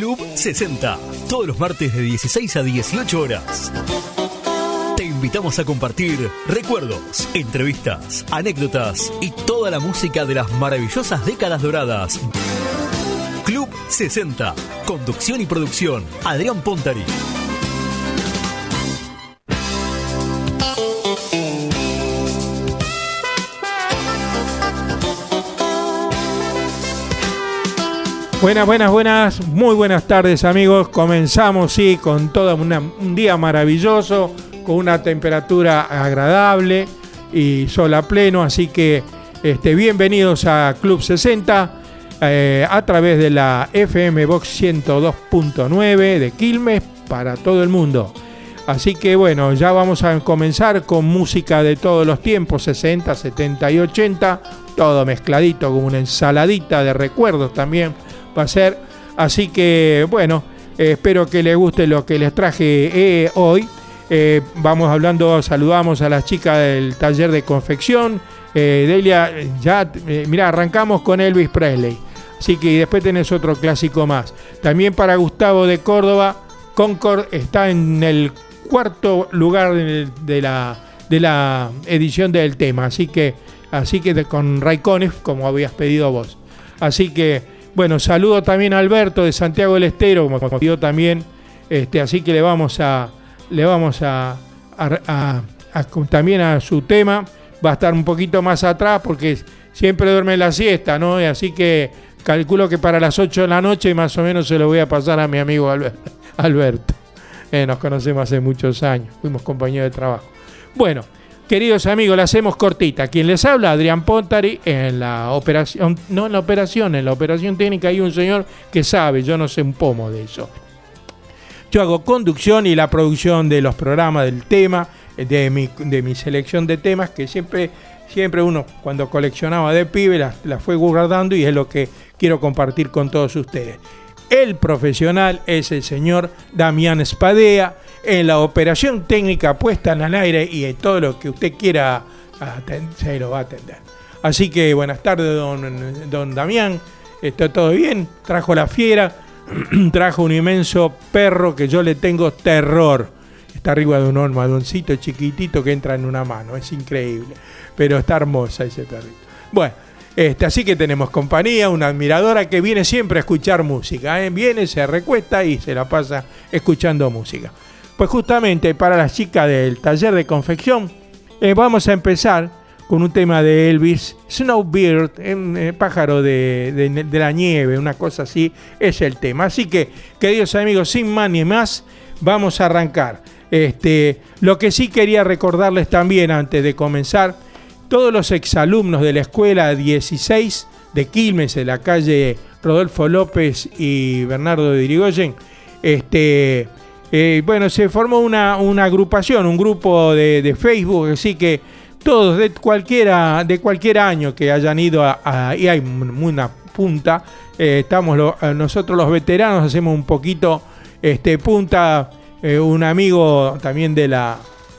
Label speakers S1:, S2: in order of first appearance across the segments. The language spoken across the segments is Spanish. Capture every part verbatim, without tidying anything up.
S1: Club sesenta, todos los martes de dieciséis a dieciocho horas. Te invitamos a compartir recuerdos, entrevistas, anécdotas y toda la música de las maravillosas décadas doradas. Club sesenta, conducción y producción, Adrián Pontari.
S2: Buenas, buenas, buenas, muy buenas tardes amigos. Comenzamos, sí, con todo una, un día maravilloso, con una temperatura agradable y sol a pleno, así que este, bienvenidos a Club sesenta eh, a través de la F M Vox ciento dos punto nueve de Quilmes para todo el mundo. Así que bueno, ya vamos a comenzar con música de todos los tiempos, sesenta, setenta y ochenta, todo mezcladito como una ensaladita de recuerdos también va a ser. Así que bueno, eh, espero que les guste lo que les traje eh, hoy. Eh, vamos hablando, saludamos a las chicas del taller de confección. eh, Delia, ya eh, mira, arrancamos con Elvis Presley, así que después tenés otro clásico más. También para Gustavo de Córdoba, Concord está en el cuarto lugar de, de, la, de la edición del tema, así que, así que de, con Ray Conniff, como habías pedido vos. Así que bueno, saludo también a Alberto de Santiago del Estero, como pidió también, este, así que le vamos a le vamos a, a, a, a también a su tema. Va a estar un poquito más atrás porque siempre duerme la siesta, ¿no? Así que calculo que para las ocho de la noche más o menos se lo voy a pasar a mi amigo Alberto. Eh, nos conocemos hace muchos años, fuimos compañeros de trabajo. Bueno, queridos amigos, la hacemos cortita. Quien les habla, Adrián Pontari, en la operación, no en la operación, en la operación técnica hay un señor que sabe, yo no sé un pomo de eso. Yo hago conducción y la producción de los programas del tema, de mi, de mi selección de temas, que siempre, siempre uno cuando coleccionaba de pibe las la fue guardando y es lo que quiero compartir con todos ustedes. El profesional es el señor Damián Spadea, en la operación técnica puesta en el aire y en todo lo que usted quiera atender, se lo va a atender. Así que buenas tardes, don, don Damián. ¿Está todo bien? Trajo la fiera, trajo un inmenso perro que yo le tengo terror. Está arriba de un almohadoncito chiquitito que entra en una mano, es increíble, pero está hermosa ese perrito. Bueno, este, así que tenemos compañía, una admiradora que viene siempre a escuchar música, ¿eh? Viene, se recuesta y se la pasa escuchando música. Pues justamente para las chicas del taller de confección, eh, vamos a empezar con un tema de Elvis, Snowbird, un eh, pájaro de, de, de la nieve, una cosa así, es el tema. Así que, queridos amigos, sin más ni más, vamos a arrancar. Este, lo que sí quería recordarles también antes de comenzar, todos los exalumnos de la escuela dieciséis de Quilmes, en la calle Rodolfo López y Bernardo de Irigoyen, este... Eh, bueno, se formó una, una agrupación, un grupo de, de Facebook, así que todos de cualquiera, de cualquier año que hayan ido a, a y hay una punta, eh, estamos lo, nosotros los veteranos hacemos un poquito este, punta, eh, un amigo también de la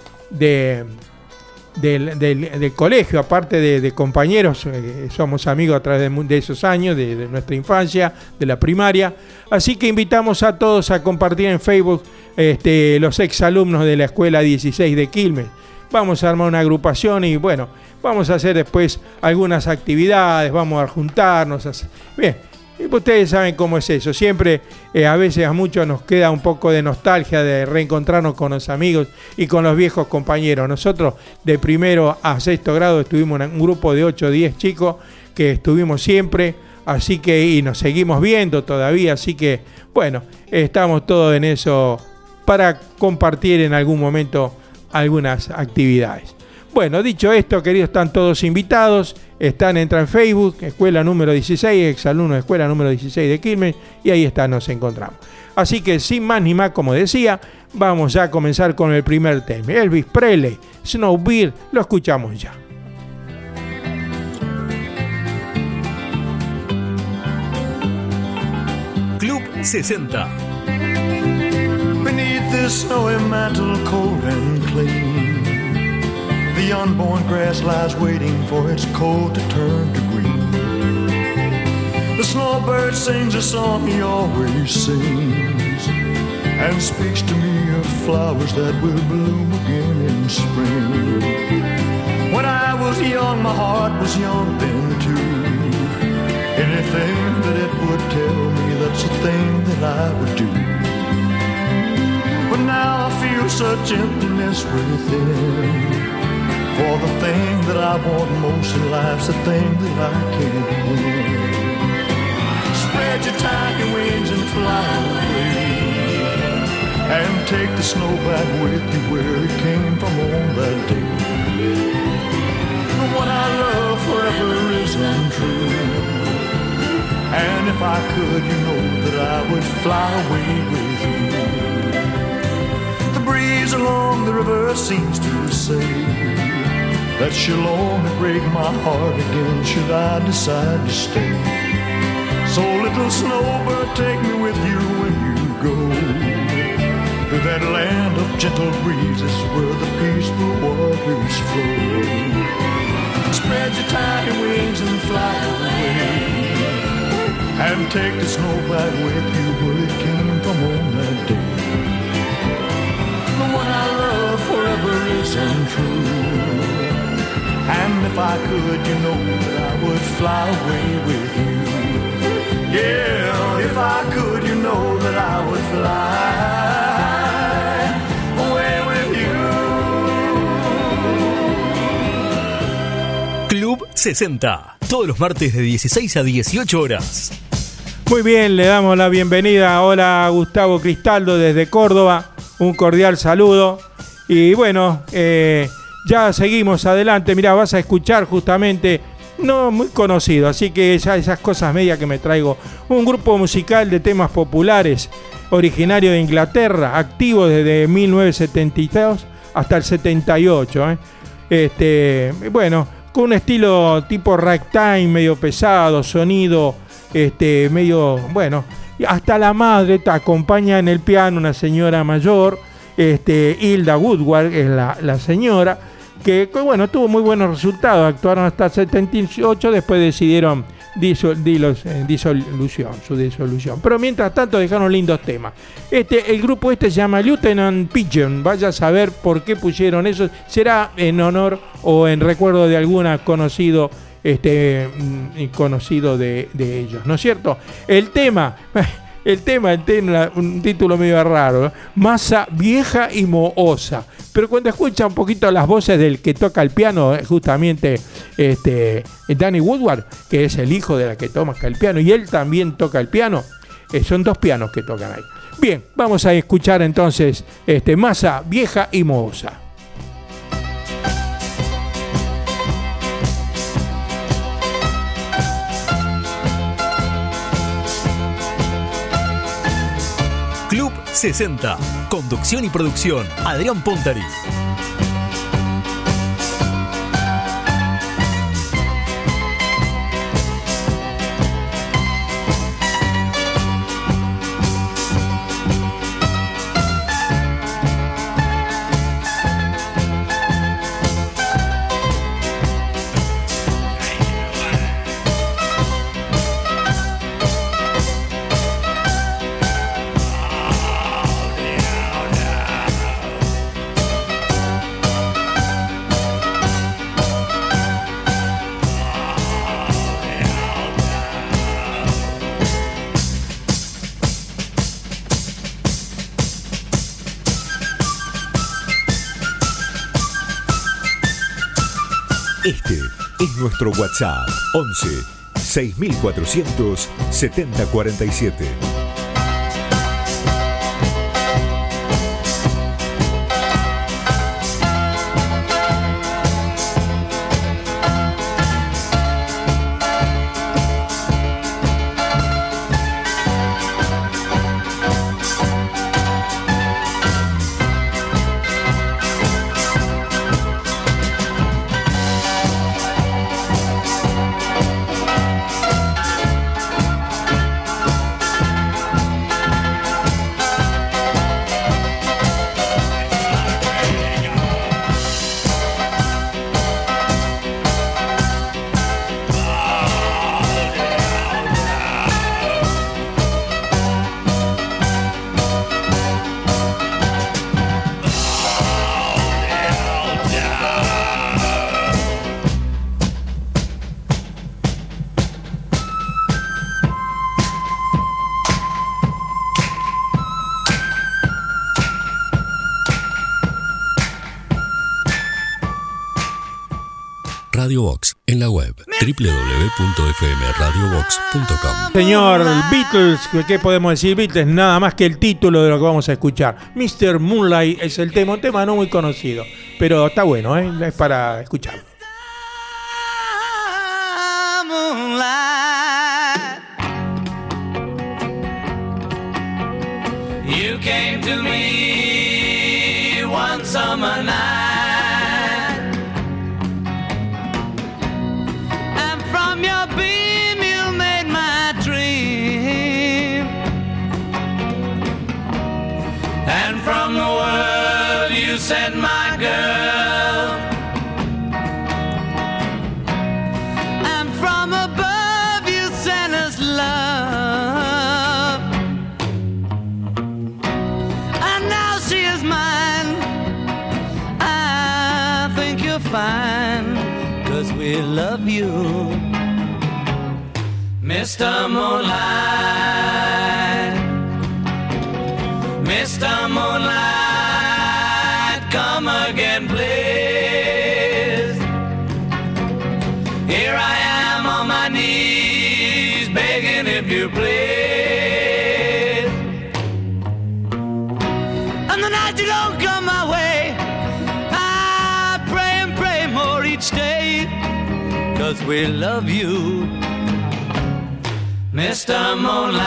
S2: de del, del, del colegio, aparte de, de compañeros, eh, somos amigos a través de, de esos años, de, de nuestra infancia, de la primaria, así que invitamos a todos a compartir en Facebook este, los exalumnos de la escuela dieciséis de Quilmes. Vamos a armar una agrupación y bueno, vamos a hacer después algunas actividades, vamos a juntarnos, a hacer... bien. Ustedes saben cómo es eso, siempre eh, a veces a muchos nos queda un poco de nostalgia de reencontrarnos con los amigos y con los viejos compañeros. Nosotros de primero a sexto grado estuvimos en un grupo de ocho o diez chicos que estuvimos siempre, así que y nos seguimos viendo todavía, así que bueno, estamos todos en eso para compartir en algún momento algunas actividades. Bueno, dicho esto, queridos, están todos invitados. Están, entran en Facebook, escuela número dieciséis, exalumno de escuela número dieciséis de Quilmes, y ahí está, nos encontramos. Así que sin más ni más, como decía, vamos ya a comenzar con el primer tema. Elvis Presley, Snowbird, lo escuchamos ya.
S1: Club sesenta.
S3: Beneath this snowy mantle, cold and clean, the unborn grass lies waiting for its cold to turn to green. The snow snowbird sings a song he always sings, and speaks to me of flowers that will bloom again in spring. When I was young, my heart was young then too. Anything that it would tell me, that's the thing that I would do. But now I feel such emptiness within, for the thing that I want most in life's the thing that I can't win. Spread your tiny wings and fly away, and take the snow back with you where it came from on that day. What I love forever is untrue, and if I could, you know that I would fly away with you. The breeze along the river seems to say that she'll only break my heart again should I decide to stay. So little snowbird, take me with you when you go to that land of gentle breezes where the peaceful waters flow. Spread your tiny wings and fly away, and take the snow back with you where it came from on that day. The one I love forever is untrue, and if I could, you know that I would fly away with you. Yeah, if I could, you know that I would fly away with you.
S1: Club sesenta, todos los martes de dieciséis a dieciocho horas.
S2: Muy bien, le damos la bienvenida. Hola, Gustavo Cristaldo desde Córdoba. Un cordial saludo. Y bueno, eh, ya seguimos adelante. Mirá, vas a escuchar justamente, no muy conocido, así que ya esas cosas medias que me traigo. Un grupo musical de temas populares, originario de Inglaterra, activo desde mil novecientos setenta y dos hasta el setenta y ocho. ¿eh? Este, bueno, con un estilo tipo ragtime, medio pesado, sonido este, medio, bueno, hasta la madre te acompaña en el piano una señora mayor, este, Hilda Woodward es la, la señora, que bueno, tuvo muy buenos resultados, actuaron hasta el setenta y ocho, después decidieron disol, dilos, eh, disolución, su disolución, pero mientras tanto dejaron lindos temas. Este, el grupo este se llama Lieutenant Pigeon, vaya a saber por qué pusieron eso, será en honor o en recuerdo de algún conocido, este, conocido de, de ellos, ¿no es cierto? El tema... El tema tiene un título medio raro, ¿eh? Masa vieja y mohosa. Pero cuando escucha un poquito las voces del que toca el piano, justamente este, Danny Woodward, que es el hijo de la que toca el piano, y él también toca el piano, eh, son dos pianos que tocan ahí. Bien, vamos a escuchar entonces este, Masa vieja y mohosa.
S1: Club sesenta. Conducción y producción, Adrián Pontari.
S4: Este es nuestro WhatsApp once seis mil cuatrocientos setenta cuarenta y siete.
S5: Radio Box en la web doble u doble u doble u punto f m radio box punto com.
S2: Señor Beatles, ¿qué podemos decir Beatles? Nada más que el título de lo que vamos a escuchar. mister Moonlight es el tema, un tema no muy conocido, pero está bueno, ¿eh? Es para escucharlo.
S6: You came to me one summer night, and from your beam you made my dream, and from the world you sent my girl, and from above you sent us love. Fine, 'cause we love you, Mister Moonlight, Mister Moonlight, come again, please. Here I am on my knees, begging if you please. And the night you don't come my way, stay, 'cause we love you, Mister Moonlight.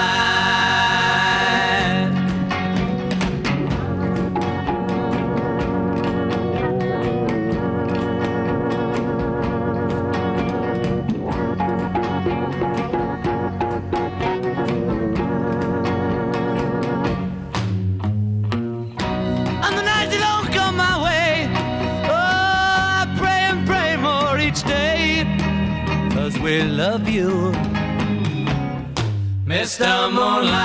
S6: And the night you don't come my way, day, 'cause we love you, Mister Moonlight,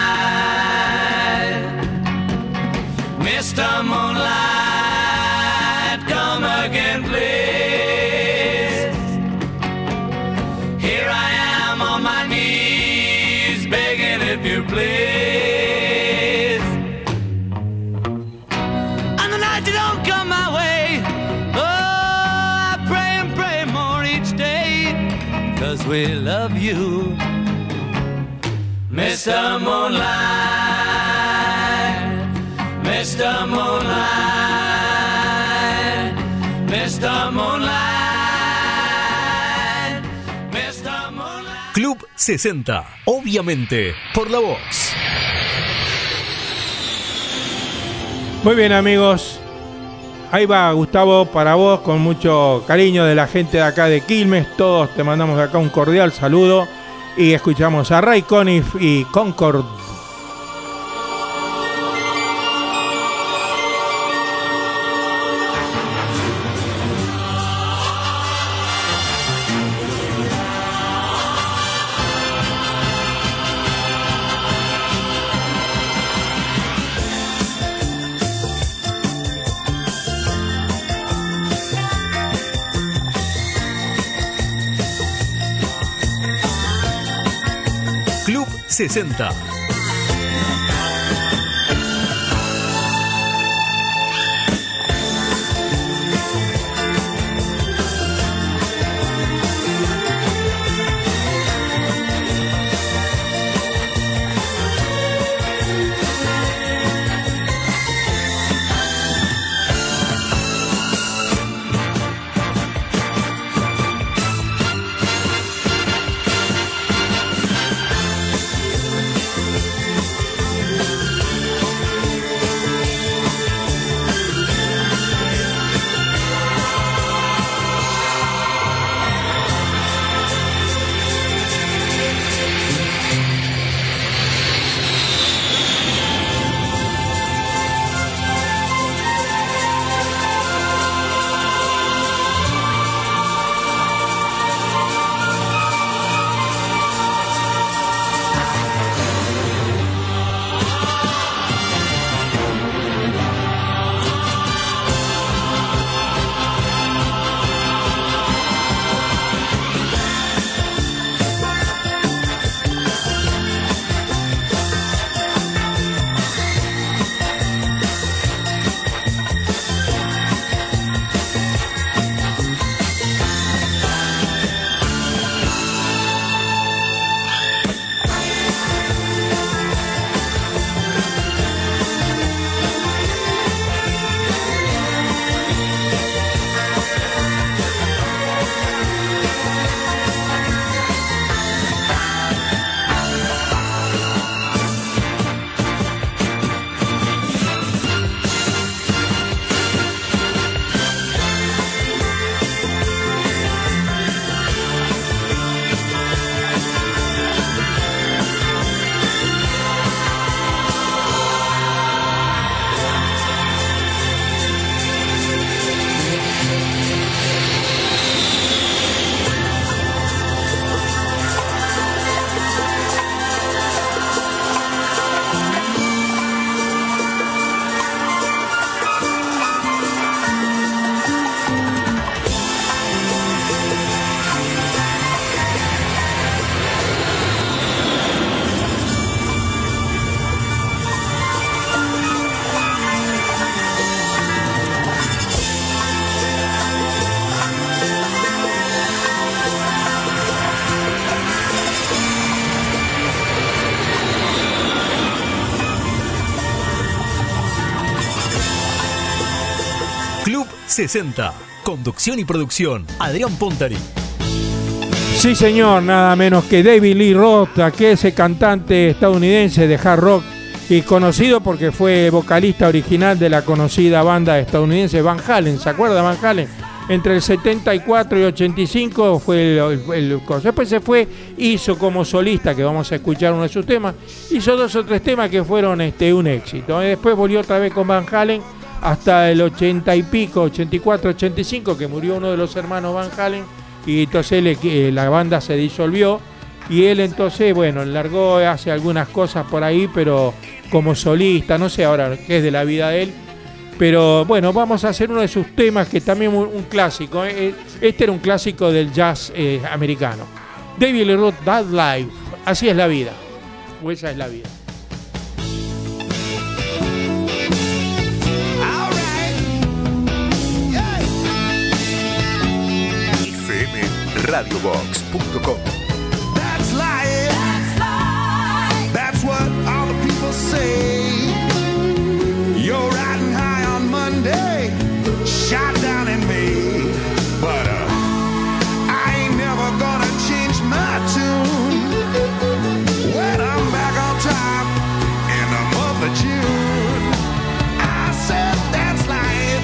S6: Mister Moonlight, come again, please. Here I am on my knees, begging if you please. And the night you don't come my way, 'cause we love you, Mister Moonlight, Mister Moonlight, Mister Moonlight, Mister Moonlight.
S1: Club sesenta, obviamente, por la Vox.
S2: Muy bien, amigos. Ahí va, Gustavo, para vos, con mucho cariño de la gente de acá de Quilmes. Todos te mandamos acá un cordial saludo. Y escuchamos a Ray Conniff y Concord.
S1: sesenta. sesenta. Conducción y producción, Adrián Pontari.
S2: Sí, señor, nada menos que David Lee Roth, aquel ese cantante estadounidense de hard rock y conocido porque fue vocalista original de la conocida banda estadounidense Van Halen. ¿Se acuerda de Van Halen? Entre el setenta y cuatro y ochenta y cinco fue el, el, el después se fue, hizo como solista, que vamos a escuchar uno de sus temas, hizo dos o tres temas que fueron este, un éxito. Después volvió otra vez con Van Halen hasta el ochenta y pico, ochenta y cuatro, ochenta y cinco, que murió uno de los hermanos Van Halen, y entonces él, eh, la banda se disolvió, y él entonces, bueno, largó, hace algunas cosas por ahí, pero como solista, no sé ahora qué es de la vida de él, pero bueno, vamos a hacer uno de sus temas que también un, un clásico, eh. Este era un clásico del jazz eh, americano. David Lee Roth, That Life, así es la vida, o esa es la vida.
S4: F M Radio Box punto com.
S3: That's life. That's what all the people say. You're riding high on Monday, shot down in May. But uh, I ain't never gonna change my tune when I'm back on top in the month of June. I said that's life.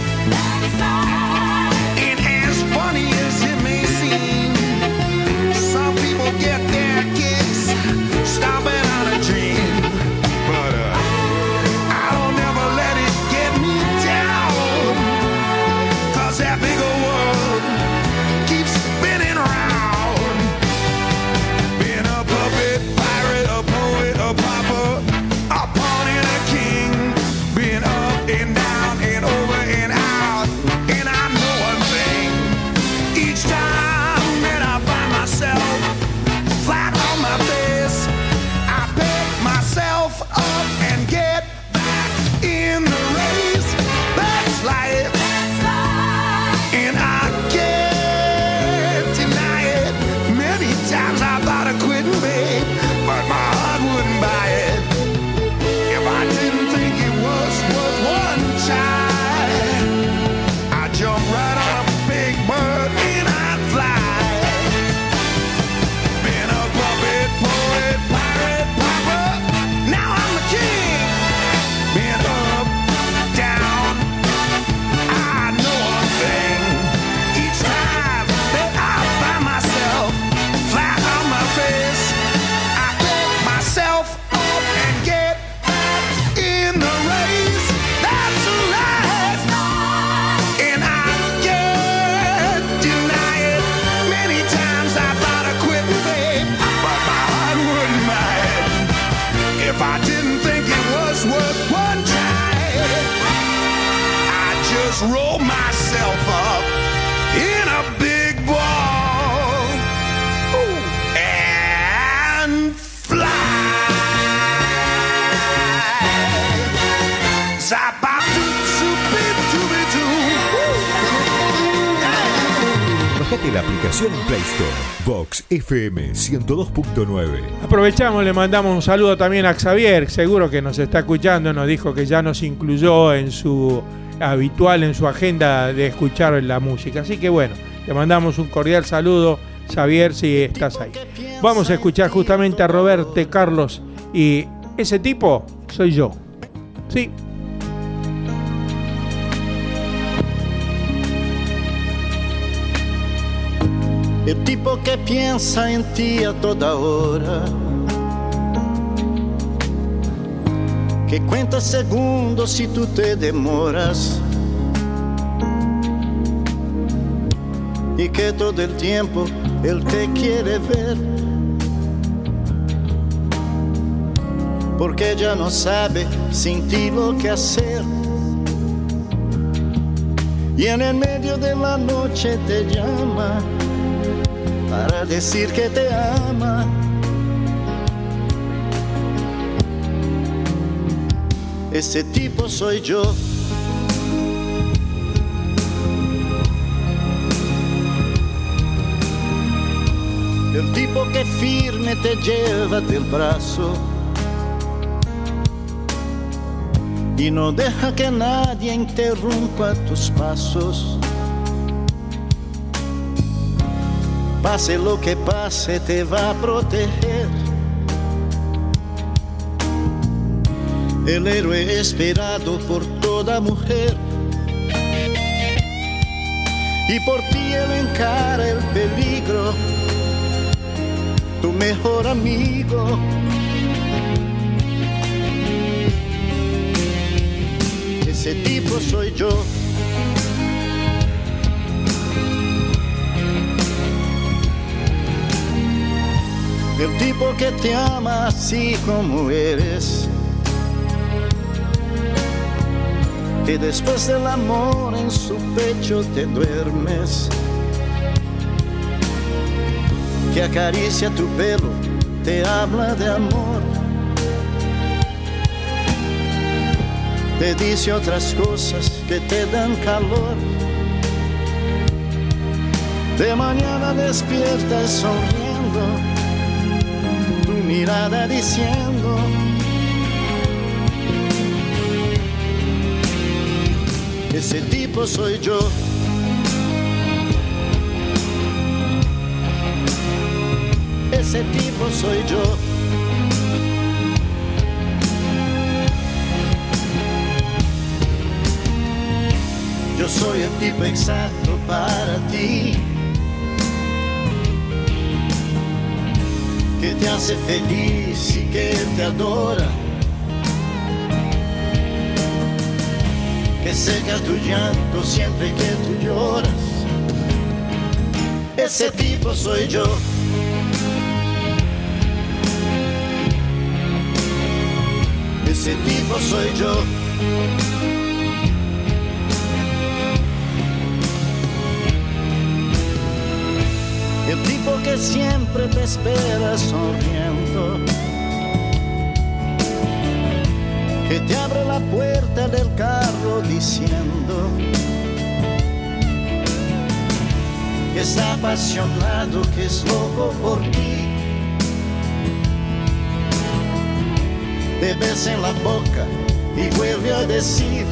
S3: It as funny as it may seem. Some people get their kicks stomping on a dream, but uh, I don't ever let it get me down, 'cause that big old world keeps spinning around. Being a puppet, pirate, a poet, a pauper, a pawn and a king, being up and down and over and out. And I know one thing, each time that I find myself flat on my face, I pick myself up and get back in the race. That's life, and I can't deny it. Many times I thought of quitting, babe, but my heart wouldn't buy it. If I didn't think it was worth one try, I'd jump right on a big bird and I'd fly. Been a puppet, poet, pirate, pauper, now I'm the king. Been up, down, I know one thing. Each time that I find myself flat on my face, I pick myself up and get back in the race. That's life, and I can't deny it. Many times I thought of quitting, babe, but my heart wouldn't buy it. If I didn't think it was worth one try, I'd just roll myself up in a big ball, ooh, and fly.
S4: Bajate la aplicación en Play Store. Box F M ciento dos punto nueve.
S2: Aprovechamos, le mandamos un saludo también a Xavier, seguro que nos está escuchando, nos dijo que ya nos incluyó en su habitual, en su agenda de escuchar la música. Así que bueno, le mandamos un cordial saludo, Xavier, si estás ahí. Vamos a escuchar justamente a Roberto Carlos, y ese tipo soy yo. Sí.
S7: El tipo que piensa en ti a toda hora, que cuenta segundos si tú te demoras, y que todo el tiempo él te quiere ver, porque ya no sabe sin ti lo que hacer, y en el medio de la noche te llama para decir que te ama. Ese tipo soy yo. El tipo que firme te lleva del brazo y no deja que nadie interrumpa tus pasos. Pase lo que pase, te va a proteger. El héroe esperado por toda mujer. Y por ti él encara el peligro, tu mejor amigo. Ese tipo soy yo. El tipo que te ama así como eres, que después del amor en su pecho te duermes, que acaricia tu pelo, te habla de amor, te dice otras cosas que te dan calor. De mañana despiertas sonriendo, tu mirada diciendo: ese tipo soy yo. Ese tipo soy yo. Yo soy el tipo exacto para ti, que te hace feliz y que te adora, que seca tu llanto siempre que tú lloras. Ese tipo soy yo. Ese tipo soy yo. El tipo que siempre te espera sonriendo, que te abre la puerta del carro diciendo que está apasionado, que es loco por ti. Te besa en la boca y vuelve a decir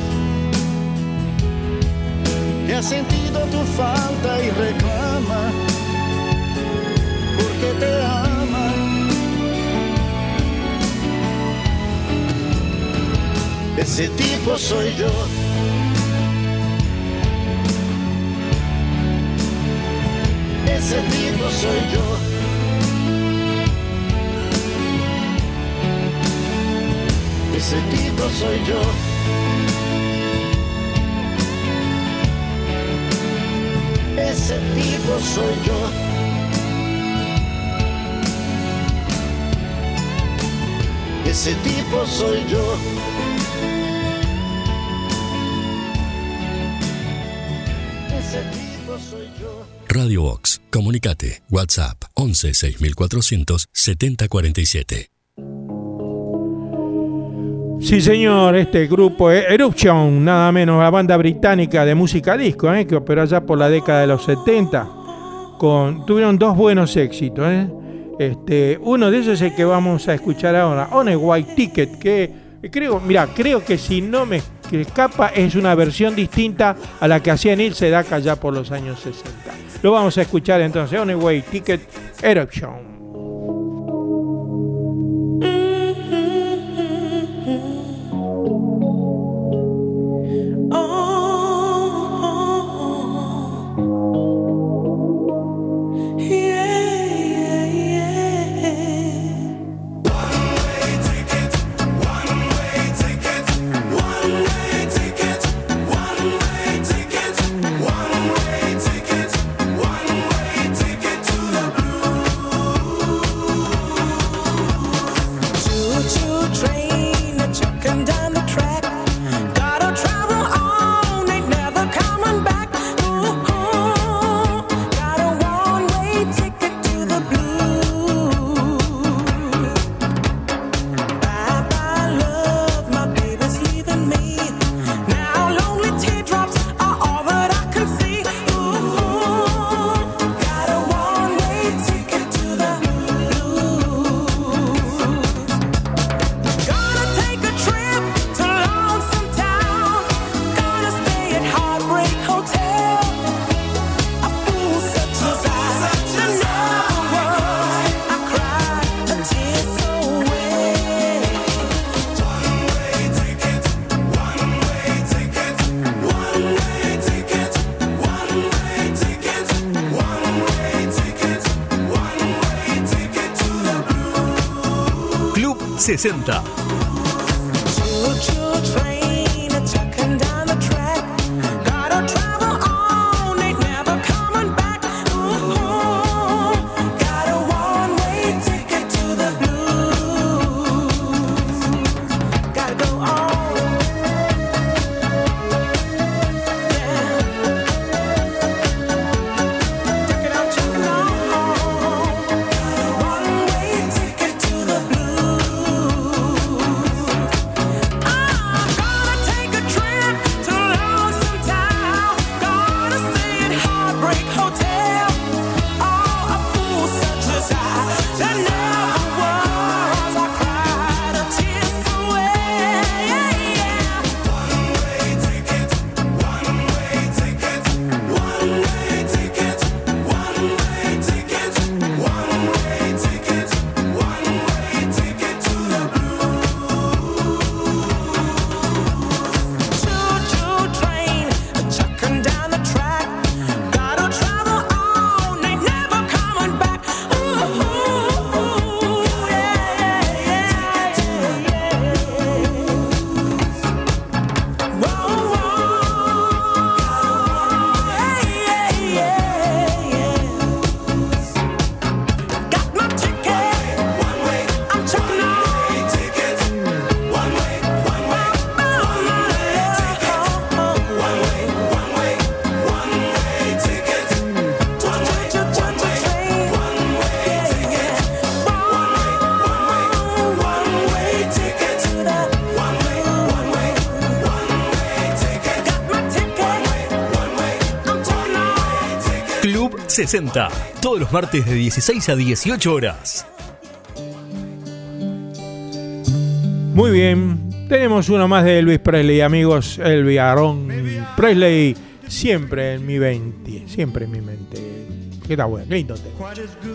S7: que ha sentido tu falta y reclama porque te ama. Ese tipo soy yo. Ese tipo soy yo. Ese tipo soy yo. Ese tipo soy yo. Ese tipo soy yo. Ese tipo soy yo.
S5: Radio Vox, comunicate. WhatsApp once seis mil cuatrocientos setenta cuarenta y siete.
S2: Sí, señor, este grupo es Eruption, nada menos, la banda británica de música disco, ¿eh? Que operó allá por la década de los setenta. Con, tuvieron dos buenos éxitos, ¿eh? Este, uno de ellos es el que vamos a escuchar ahora, On a White Ticket, que creo, mira, creo que si no me escapa es una versión distinta a la que hacía Neil Sedaka ya por los años sesenta. Lo vamos a escuchar entonces, On a White Ticket, Eruption.
S8: One way ticket to the blue.
S1: sesenta. sesenta, todos los martes de dieciséis a dieciocho horas.
S2: Muy bien, tenemos uno más de Elvis Presley, amigos. Elvis Aaron Presley, siempre en mi mente, siempre en mi mente. ¿Qué tal, bueno? Qué lindo tema.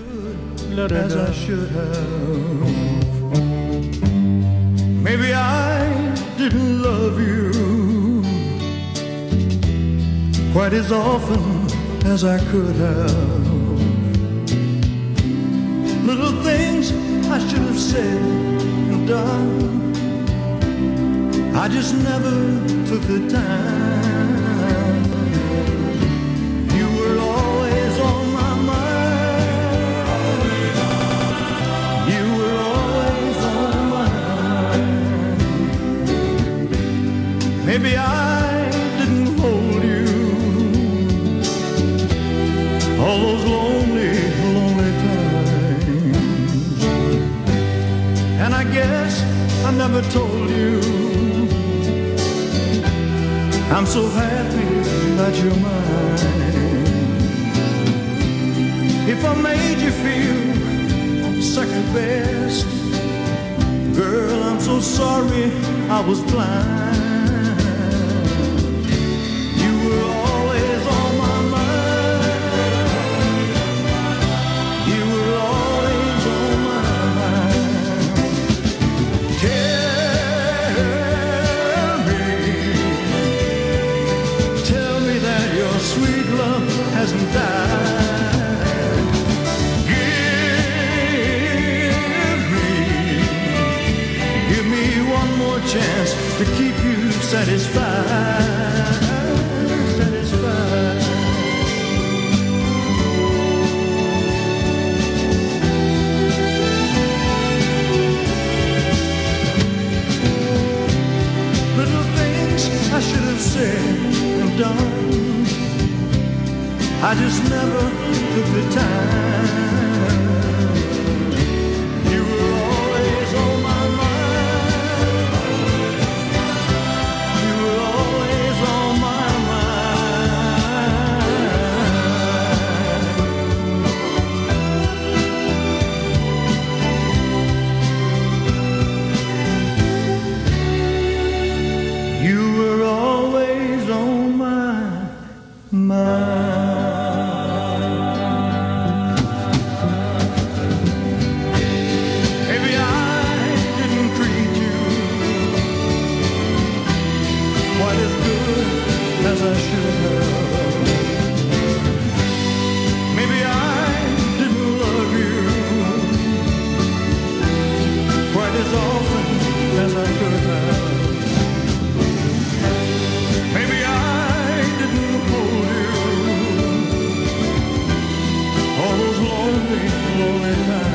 S3: Maybe I didn't love you quite as often as I could have. Little things I should have said and done, I just never took the time. You were always on my mind. You were always on my mind. Maybe I didn't hold you all those lonely, lonely times. And I guess I never told you I'm so happy that you're mine. If I made you feel second best, girl, I'm so sorry I was blind. Hasn't died. Give me, give me one more chance to keep you satisfied, satisfied. Little things I should have said and done, I just never took the time. You were always on my mind. You were always on my mind. You were always on my mind. I could have. Maybe I didn't hold you all those lonely, lonely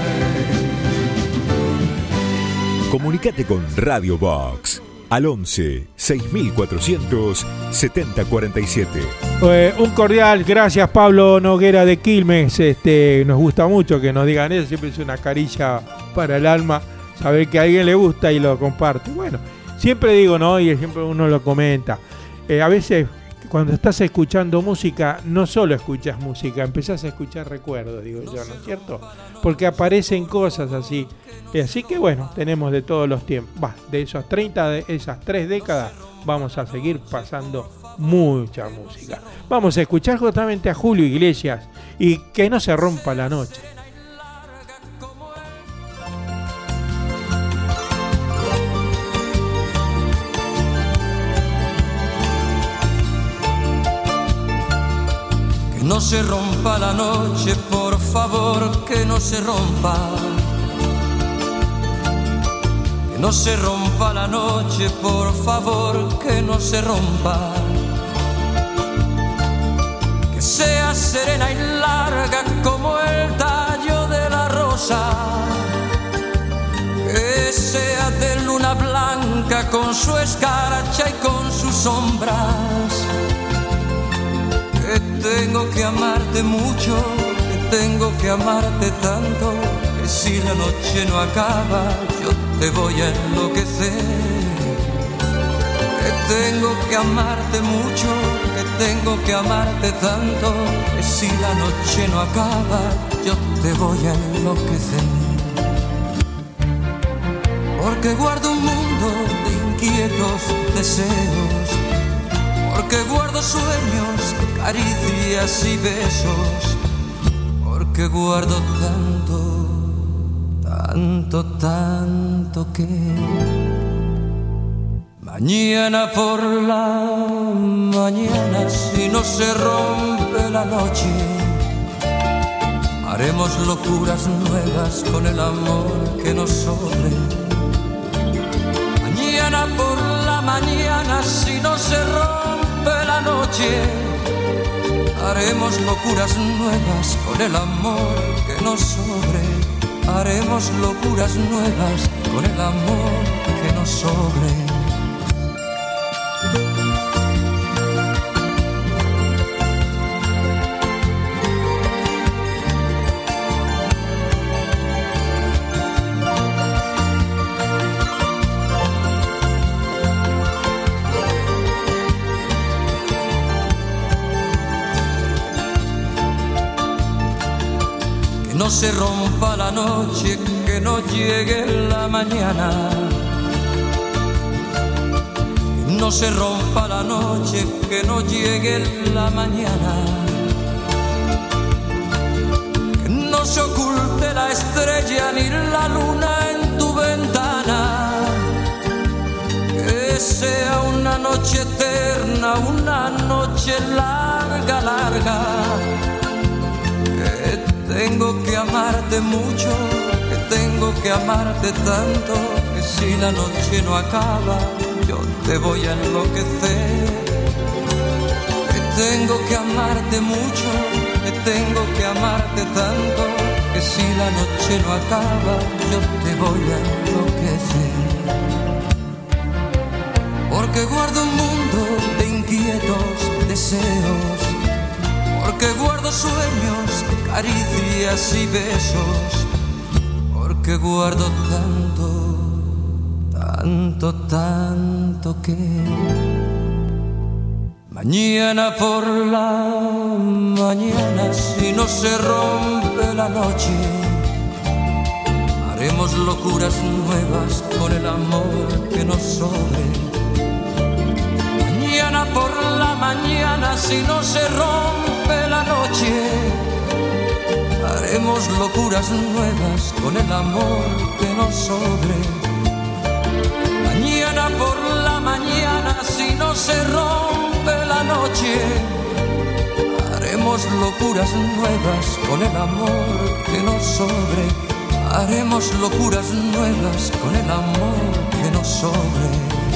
S3: nights.
S4: Comunicate con Radio Box al once seis mil cuatrocientos setenta cuarenta y siete.
S2: Eh, un cordial gracias Pablo Noguera de Quilmes. Este, nos gusta mucho que nos digan eso, siempre es una caricia para el alma saber que a alguien le gusta y lo comparte. Bueno, siempre digo, ¿no? Y siempre uno lo comenta. Eh, a veces cuando estás escuchando música, no solo escuchas música, empezás a escuchar recuerdos, digo yo, ¿no es cierto? Porque aparecen cosas así. Eh, así que bueno, tenemos de todos los tiempos. Bah, de esas treinta, de esas tres décadas, vamos a seguir pasando mucha música. Vamos a escuchar justamente a Julio Iglesias y Que no se rompa la noche.
S8: Que no se rompa la noche, por favor, que no se rompa. Que no se rompa la noche, por favor, que no se rompa. Que sea serena y larga como el tallo de la rosa. Que sea de luna blanca con su escarcha y con sus sombras. Que tengo que amarte mucho, que tengo que amarte tanto, que si la noche no acaba, yo te voy a enloquecer. Que tengo que amarte mucho, que tengo que amarte tanto, que si la noche no acaba, yo te voy a enloquecer. Porque guardo un mundo de inquietos deseos, porque guardo sueños, caricias y besos, porque guardo tanto, tanto, tanto que mañana por la mañana, si no se rompe la noche, haremos locuras nuevas con el amor que nos sobre. Mañana por la mañana, si no se rompe la noche, haremos locuras nuevas con el amor que nos sobre. Haremos locuras nuevas con el amor que nos sobre. Que no se rompa la noche, que no llegue la mañana. Que no se rompa la noche, que no llegue la mañana. Que no se oculte la estrella ni la luna en tu ventana. Que sea una noche eterna, una noche larga, larga. Tengo que amarte mucho, que tengo que amarte tanto, que si la noche no acaba, yo te voy a enloquecer. Que tengo que amarte mucho, que tengo que amarte tanto, que si la noche no acaba, yo te voy a enloquecer. Porque guardo un mundo de inquietos deseos, porque guardo sueños, caricias y besos, porque guardo tanto, tanto, tanto que mañana por la mañana, si no se rompe la noche, haremos locuras nuevas con el amor que nos sobre. Mañana por la mañana, si no se rompe la noche, haremos locuras nuevas con el amor que nos sobre. Mañana por la mañana, si no se rompe la noche, haremos locuras nuevas con el amor que nos sobre. Haremos locuras nuevas con el amor que nos sobre.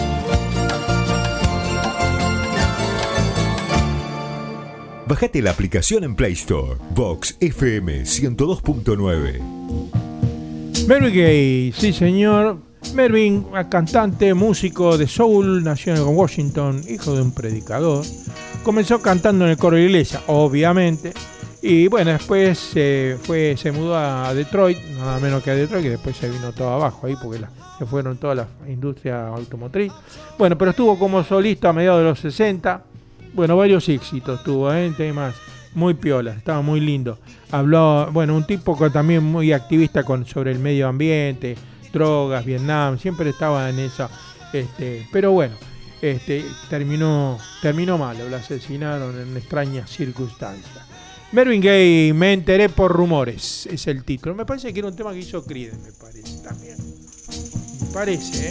S4: Bájate la aplicación en Play Store. Vox F M ciento dos punto nueve.
S2: Marvin Gaye, sí señor. Marvin, cantante, músico de soul, nació en Washington, hijo de un predicador. Comenzó cantando en el coro de la iglesia, obviamente. Y bueno, después se fue, se mudó a Detroit, nada menos que a Detroit, que después se vino todo abajo ahí porque la, se fueron todas las industrias automotriz. Bueno, pero estuvo como solista a mediados de los sesenta. Bueno, varios éxitos tuvo, ¿eh? Temas muy piolas, estaba muy lindo. Habló, bueno, un tipo que también muy activista con, sobre el medio ambiente, drogas, Vietnam, siempre estaba en esa. Este, pero bueno, este, terminó, terminó mal, lo asesinaron en extrañas circunstancias. Marvin Gaye, Me enteré por rumores, es el título. Me parece que era un tema que hizo Creedence, me parece también. Me parece, ¿eh?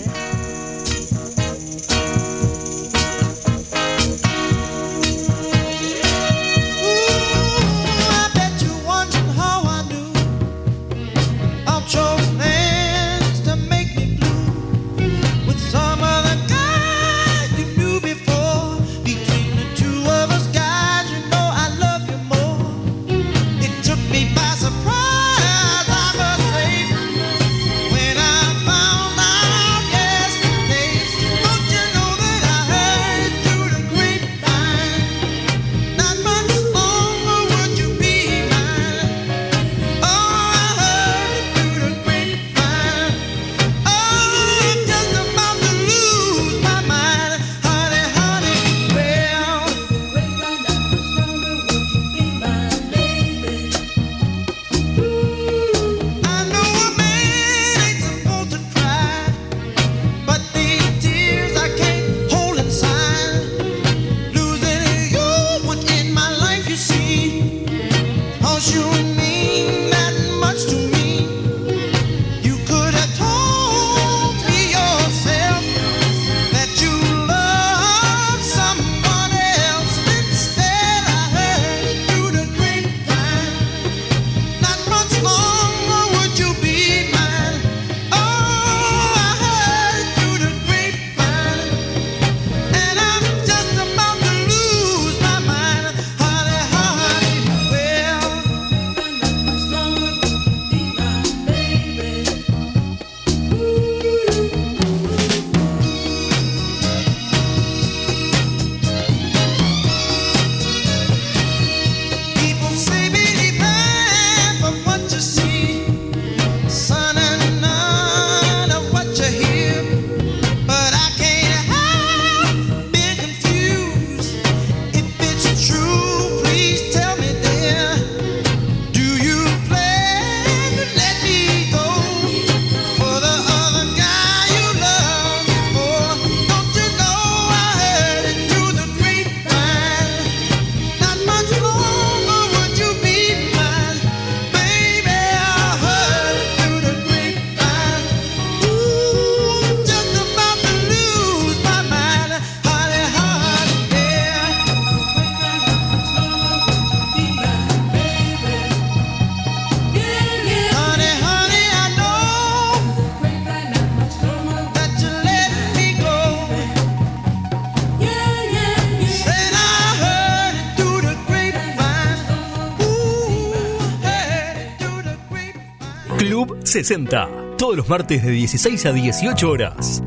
S1: sesenta, todos los martes de dieciséis a dieciocho horas.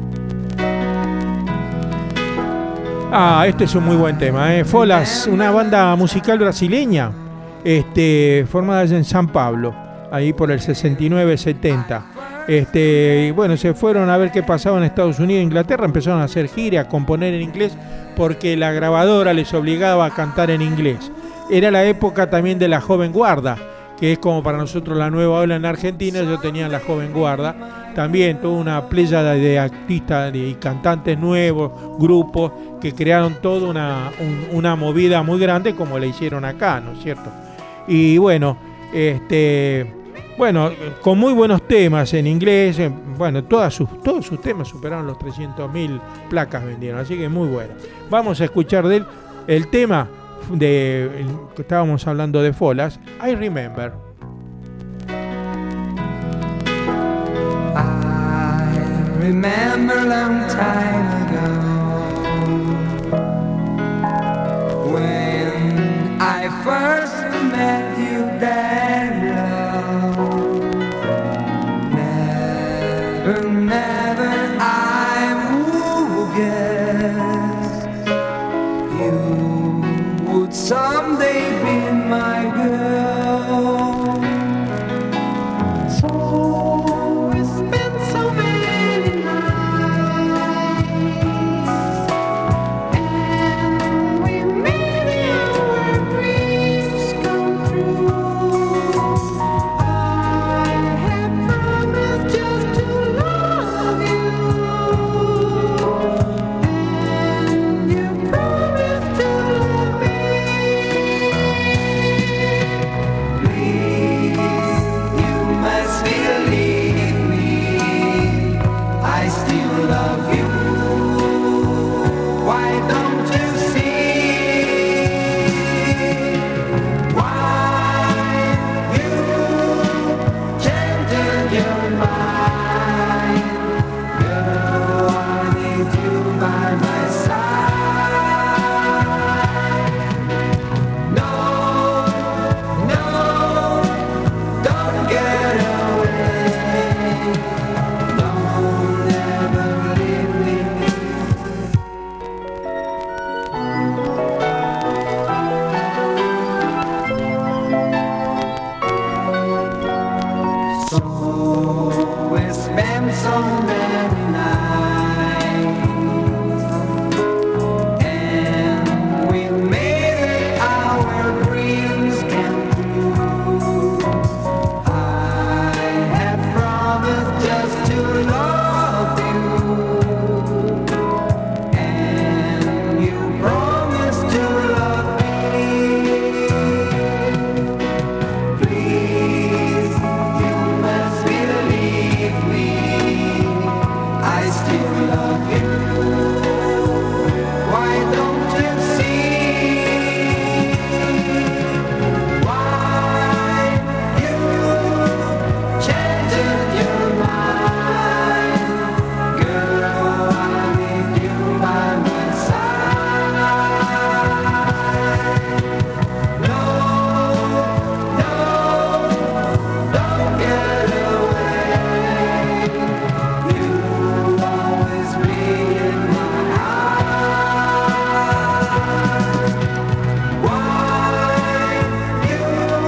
S2: Ah, este es un muy buen tema, ¿eh? Folas, una banda musical brasileña, este, formada en San Pablo, ahí por el sesenta y nueve setenta. Este, y bueno, se fueron a ver qué pasaba en Estados Unidos e Inglaterra, empezaron a hacer gira, a componer en inglés, porque la grabadora les obligaba a cantar en inglés. Era la época también de la joven guarda, que es como para nosotros la nueva ola en Argentina. Yo tenía la joven guarda, también toda una pléyada de artistas y cantantes nuevos, grupos que crearon toda una, un, una movida muy grande como la hicieron acá, ¿no es cierto? Y bueno, este, bueno, con muy buenos temas en inglés, bueno, todas sus, todos sus temas superaron los trescientas mil placas vendieron, así que muy bueno. Vamos a escuchar de él el tema de el, que estábamos hablando de Folas, I Remember.
S9: I
S8: remember a long time ago when I first met you, that love. Never, never I would guess you would someday be my girl. So we spent so many nights, and we made our dreams come true. I had promised just to love you, and you promised to love me. Please, you must believe me, I still love you. Why don't you see? Why you changed your mind? Girl, I need you by my side. No, no, don't get away. Don't ever leave me. So we spent so many nights, and we made our dreams come true. I had promised just to love you, and you promised to love me. Please, you must believe me, I still love you. Why don't you see? Why you changed your mind? Girl, I need you by my side. No, no, don't get away. You'll always be in my heart. Why you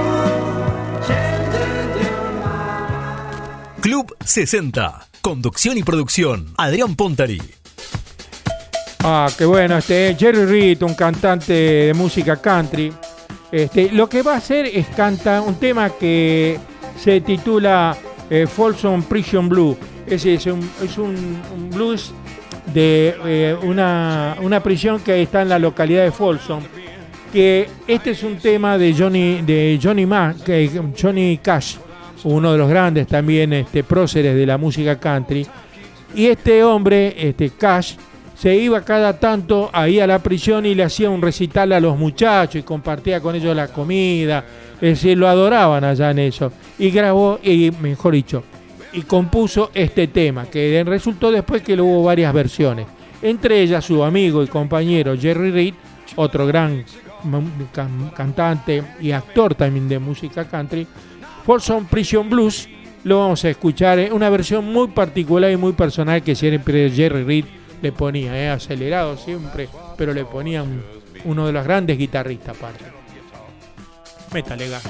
S8: changed your mind?
S1: Club sesenta. Conducción y producción, Adrián Pontari.
S2: Ah, qué bueno, este Jerry Reed, un cantante de música country. Este, lo que va a hacer es cantar un tema que se titula eh, Folsom Prison Blues. Ese es un, es un, un blues de eh, una, una prisión que está en la localidad de Folsom. Que este es un tema de Johnny, de Johnny, Ma, que, Johnny Cash, uno de los grandes también este, próceres de la música country. Y este hombre, este Cash, se iba cada tanto ahí a la prisión y le hacía un recital a los muchachos y compartía con ellos la comida. Es decir, lo adoraban allá en eso. Y grabó, y mejor dicho, y compuso este tema, que resultó después que lo hubo varias versiones. Entre ellas su amigo y compañero Jerry Reed, otro gran can- cantante y actor también de música country. Folsom Prison Blues lo vamos a escuchar en una versión muy particular y muy personal que siempre Jerry Reed le ponía, eh, acelerado siempre, pero le ponía un, uno de los grandes guitarristas aparte. Métale ganas.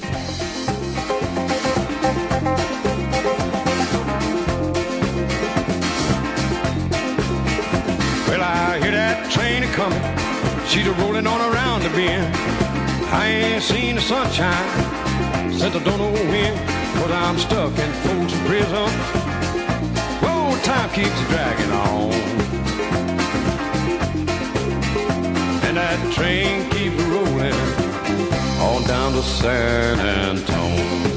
S9: Well, I hear that train a coming, she's a rolling on around the bend. I ain't seen the sunshine since I don't know when, but I'm stuck in Folsom Prison. Whoa, time keeps dragging on, and that train keeps rolling on down to San Antonio.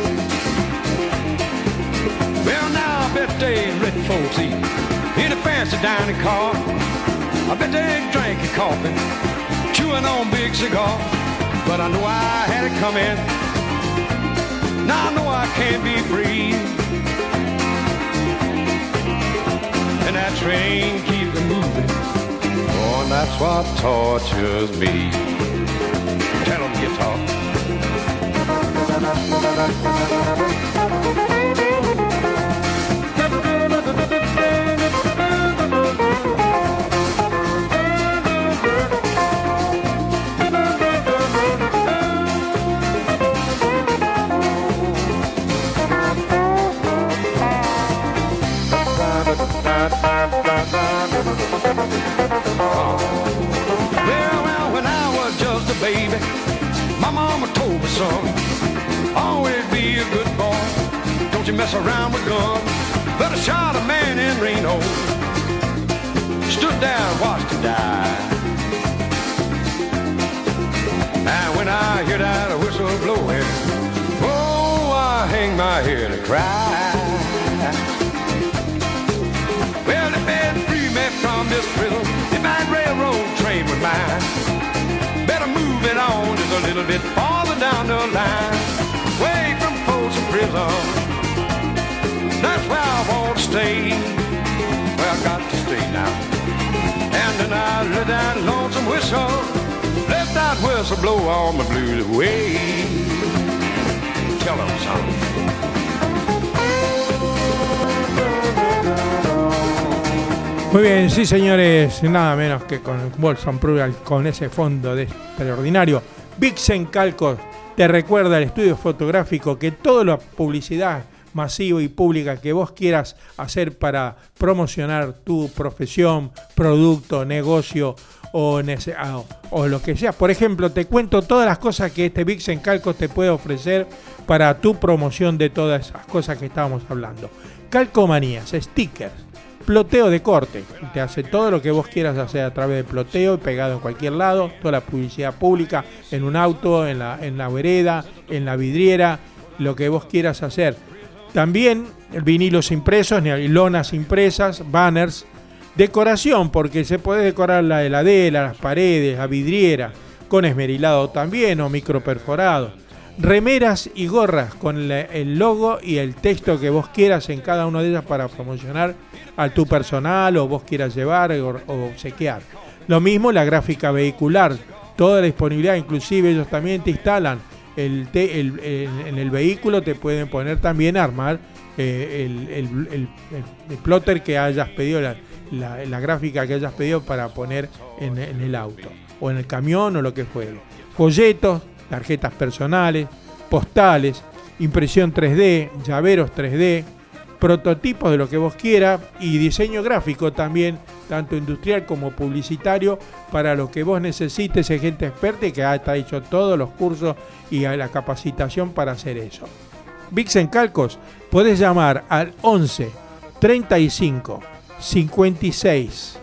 S9: Well, now I bet they rich folks eat in a fancy dining car. I bet they drank coffee, chewing on big cigars. But I know I had it coming. Now I know I can't be free. and that train keeps moving. Oh, and that's what tortures me. Tell them, guitar. Well, well, when I was just a baby, my mama told me, son, always be a good boy. Don't you mess around with guns. But I shot a man in Reno, stood there and watched him die. And when I hear that whistle blowing, oh, I hang my head and cry. Well, they may free me from this prison, if that railroad train was mine. Better move it on just a little bit farther down the line, away from Folsom Prison. That's where I want to stay, where I got to stay now. And then I let that lonesome whistle, let that whistle blow all my blues away. Tell them something.
S2: Muy bien, sí señores, nada menos que con Wolfson Prugal, con ese fondo de extraordinario. Vixen Calcos te recuerda el estudio fotográfico que toda la publicidad masiva y pública que vos quieras hacer para promocionar tu profesión, producto, negocio o, nece- o, o lo que sea. Por ejemplo, te cuento todas las cosas que este Vixen Calcos te puede ofrecer para tu promoción de todas esas cosas que estábamos hablando. Calcomanías, stickers, ploteo de corte, te hace todo lo que vos quieras hacer a través de ploteo y pegado en cualquier lado, toda la publicidad pública, en un auto, en la, en la vereda, en la vidriera, lo que vos quieras hacer. También vinilos impresos, lonas impresas, banners, decoración, porque se puede decorar la heladera, las paredes, la vidriera, con esmerilado también o microperforado. Remeras y gorras con el logo y el texto que vos quieras en cada una de ellas para promocionar a tu personal o vos quieras llevar o, o obsequiar. Lo mismo la gráfica vehicular, toda la disponibilidad, inclusive ellos también te instalan el, te, el, el en el vehículo, te pueden poner también armar eh, el, el, el, el, el plotter que hayas pedido, la, la, la gráfica que hayas pedido para poner en, en el auto o en el camión o lo que fuere. Folletos, tarjetas personales, postales, impresión tres D, llaveros tres D, prototipos de lo que vos quieras y diseño gráfico también, tanto industrial como publicitario, para lo que vos necesites. Hay gente experta y que ha hecho todos los cursos y la capacitación para hacer eso. Vixen Calcos, podés llamar al once, treinta y cinco, cincuenta y seis,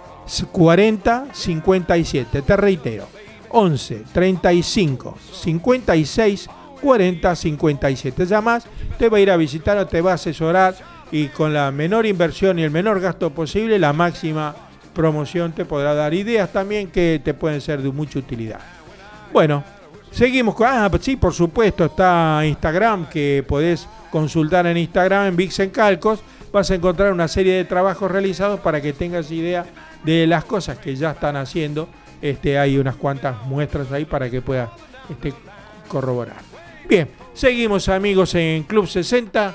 S2: cuarenta, cincuenta y siete. Te reitero, once, treinta y cinco, cincuenta y seis, cuarenta, cincuenta y siete. Llamás, te va a ir a visitar o te va a asesorar y con la menor inversión y el menor gasto posible, la máxima promoción te podrá dar ideas también que te pueden ser de mucha utilidad. Bueno, seguimos con... Ah, sí, por supuesto, está Instagram, que podés consultar en Instagram, en Vixen Calcos. Vas a encontrar una serie de trabajos realizados para que tengas idea de las cosas que ya están haciendo. Este, hay unas cuantas muestras ahí para que puedas este, corroborar. Bien, seguimos amigos en Club sesenta,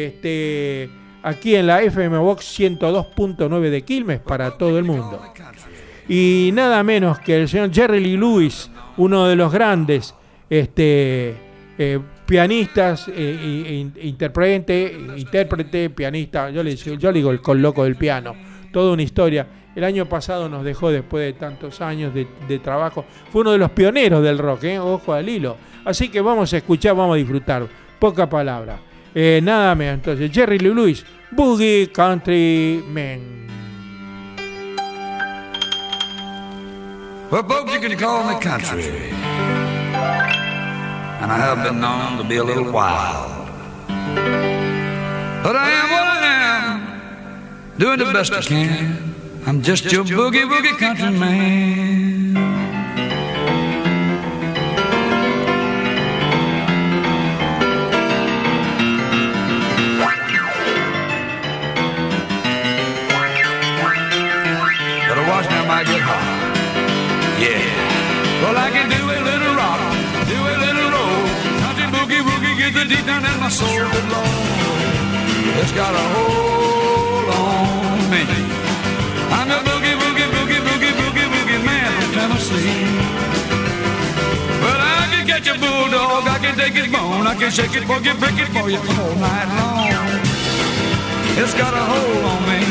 S2: este, aquí en la F M Box ciento dos punto nueve de Quilmes para todo el mundo. Y nada menos que el señor Jerry Lee Lewis, uno de los grandes este, eh, pianistas, eh, intérprete, intérprete, pianista, yo le, yo le digo el col loco del piano, toda una historia. El año pasado nos dejó después de tantos años de, de trabajo. Fue uno de los pioneros del rock, ¿eh? Ojo al hilo. Así que vamos a escuchar, vamos a disfrutar. Poca palabra. Eh, nada menos. Entonces, Jerry Lee Lewis, Boogie Country Man.
S10: Well, folks, you can call me country, and I have been known to be a little wild, but I am what I am, doing the best I can. I'm just your boogie woogie country man. I get hot. Yeah. Well, I can do a little rock, do a little roll. Country boogie woogie gets it deep down in my soul. But Lord, it's got a hold on me. I'm a boogie woogie boogie boogie boogie boogie man from Tennessee. But I can catch a bulldog, I can take his bone, I can shake it, boogie, break it for you all night long. It's got a hold on me.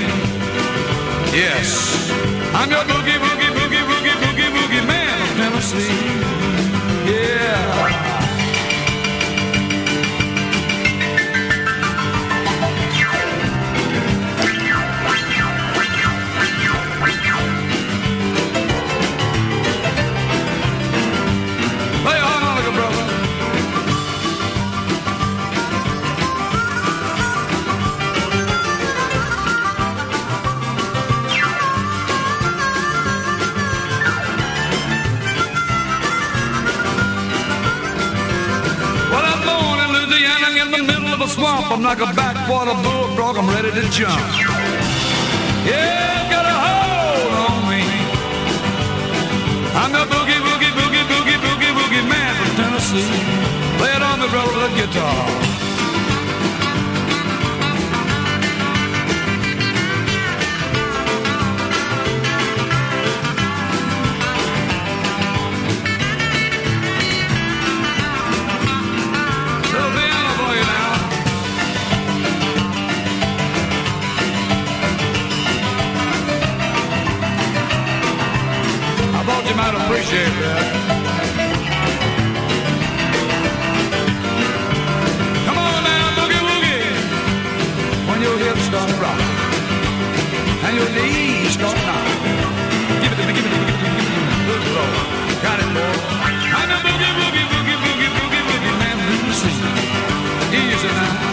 S10: Yes, I'm your boogie, boogie, boogie, boogie, boogie, boogie man from Tennessee. Yeah. Swamp, I'm like a backwater bullfrog, I'm ready to jump. Yeah, got a hold on me. I'm the boogie, boogie, boogie, boogie, boogie, boogie man from Tennessee. Play it on the brother with the guitar. You might appreciate that. Come on now, boogie woogie. When your hips start rocking and your knees start knocking, give it to me, give it to me, give it to me, give it to me. Good Lord, got it, boy. I'm a boogie woogie, boogie boogie, boogie woogie man from Tennessee. Easy now.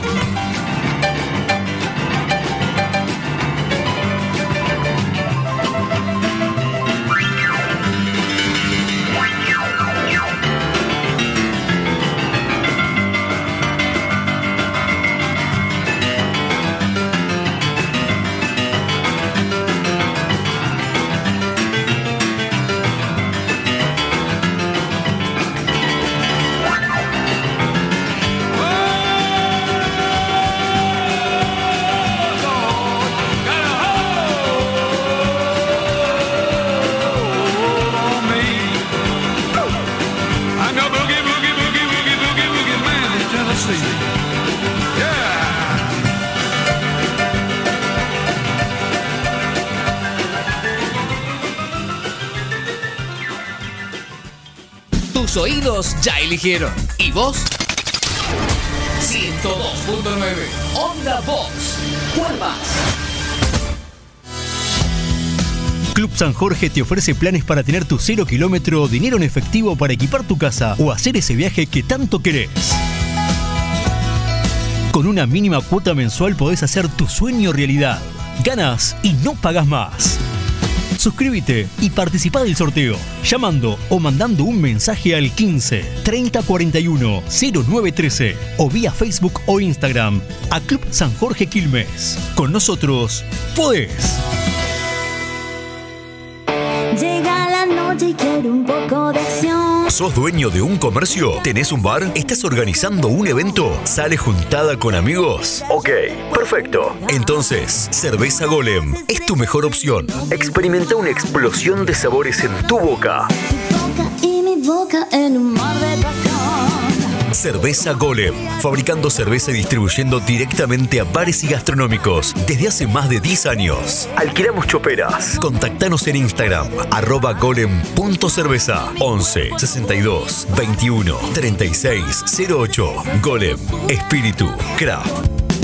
S1: Tus oídos ya eligieron. ¿Y vos? ciento dos punto nueve Onda Box. ¿Cuál más? Club San Jorge te ofrece planes para tener tu cero kilómetro o dinero en efectivo para equipar tu casa o hacer ese viaje que tanto querés. Con una mínima cuota mensual podés hacer tu sueño realidad. Ganas y no pagas más. Suscríbete y participá del sorteo llamando o mandando un mensaje al quince treinta cuarenta y uno cero nueve trece o vía Facebook o Instagram a Club San Jorge Quilmes. Con nosotros podés.
S11: Llega la noche y quiero un poco de acción.
S4: ¿Sos dueño de un comercio? ¿Tenés un bar? ¿Estás organizando un evento? ¿Sale juntada con amigos? Ok, perfecto. Entonces, Cerveza Golem es tu mejor opción. Experimenta una explosión de sabores en tu boca.
S11: Tu boca y mi boca en un mar de pasión.
S4: Cerveza Golem, fabricando cerveza y distribuyendo directamente a bares y gastronómicos desde hace más de diez años. Alquilamos choperas. Contactanos en Instagram, arroba golem punto cerveza, once sesenta y dos veintiuno treinta y seis cero ocho. Golem, espíritu, craft.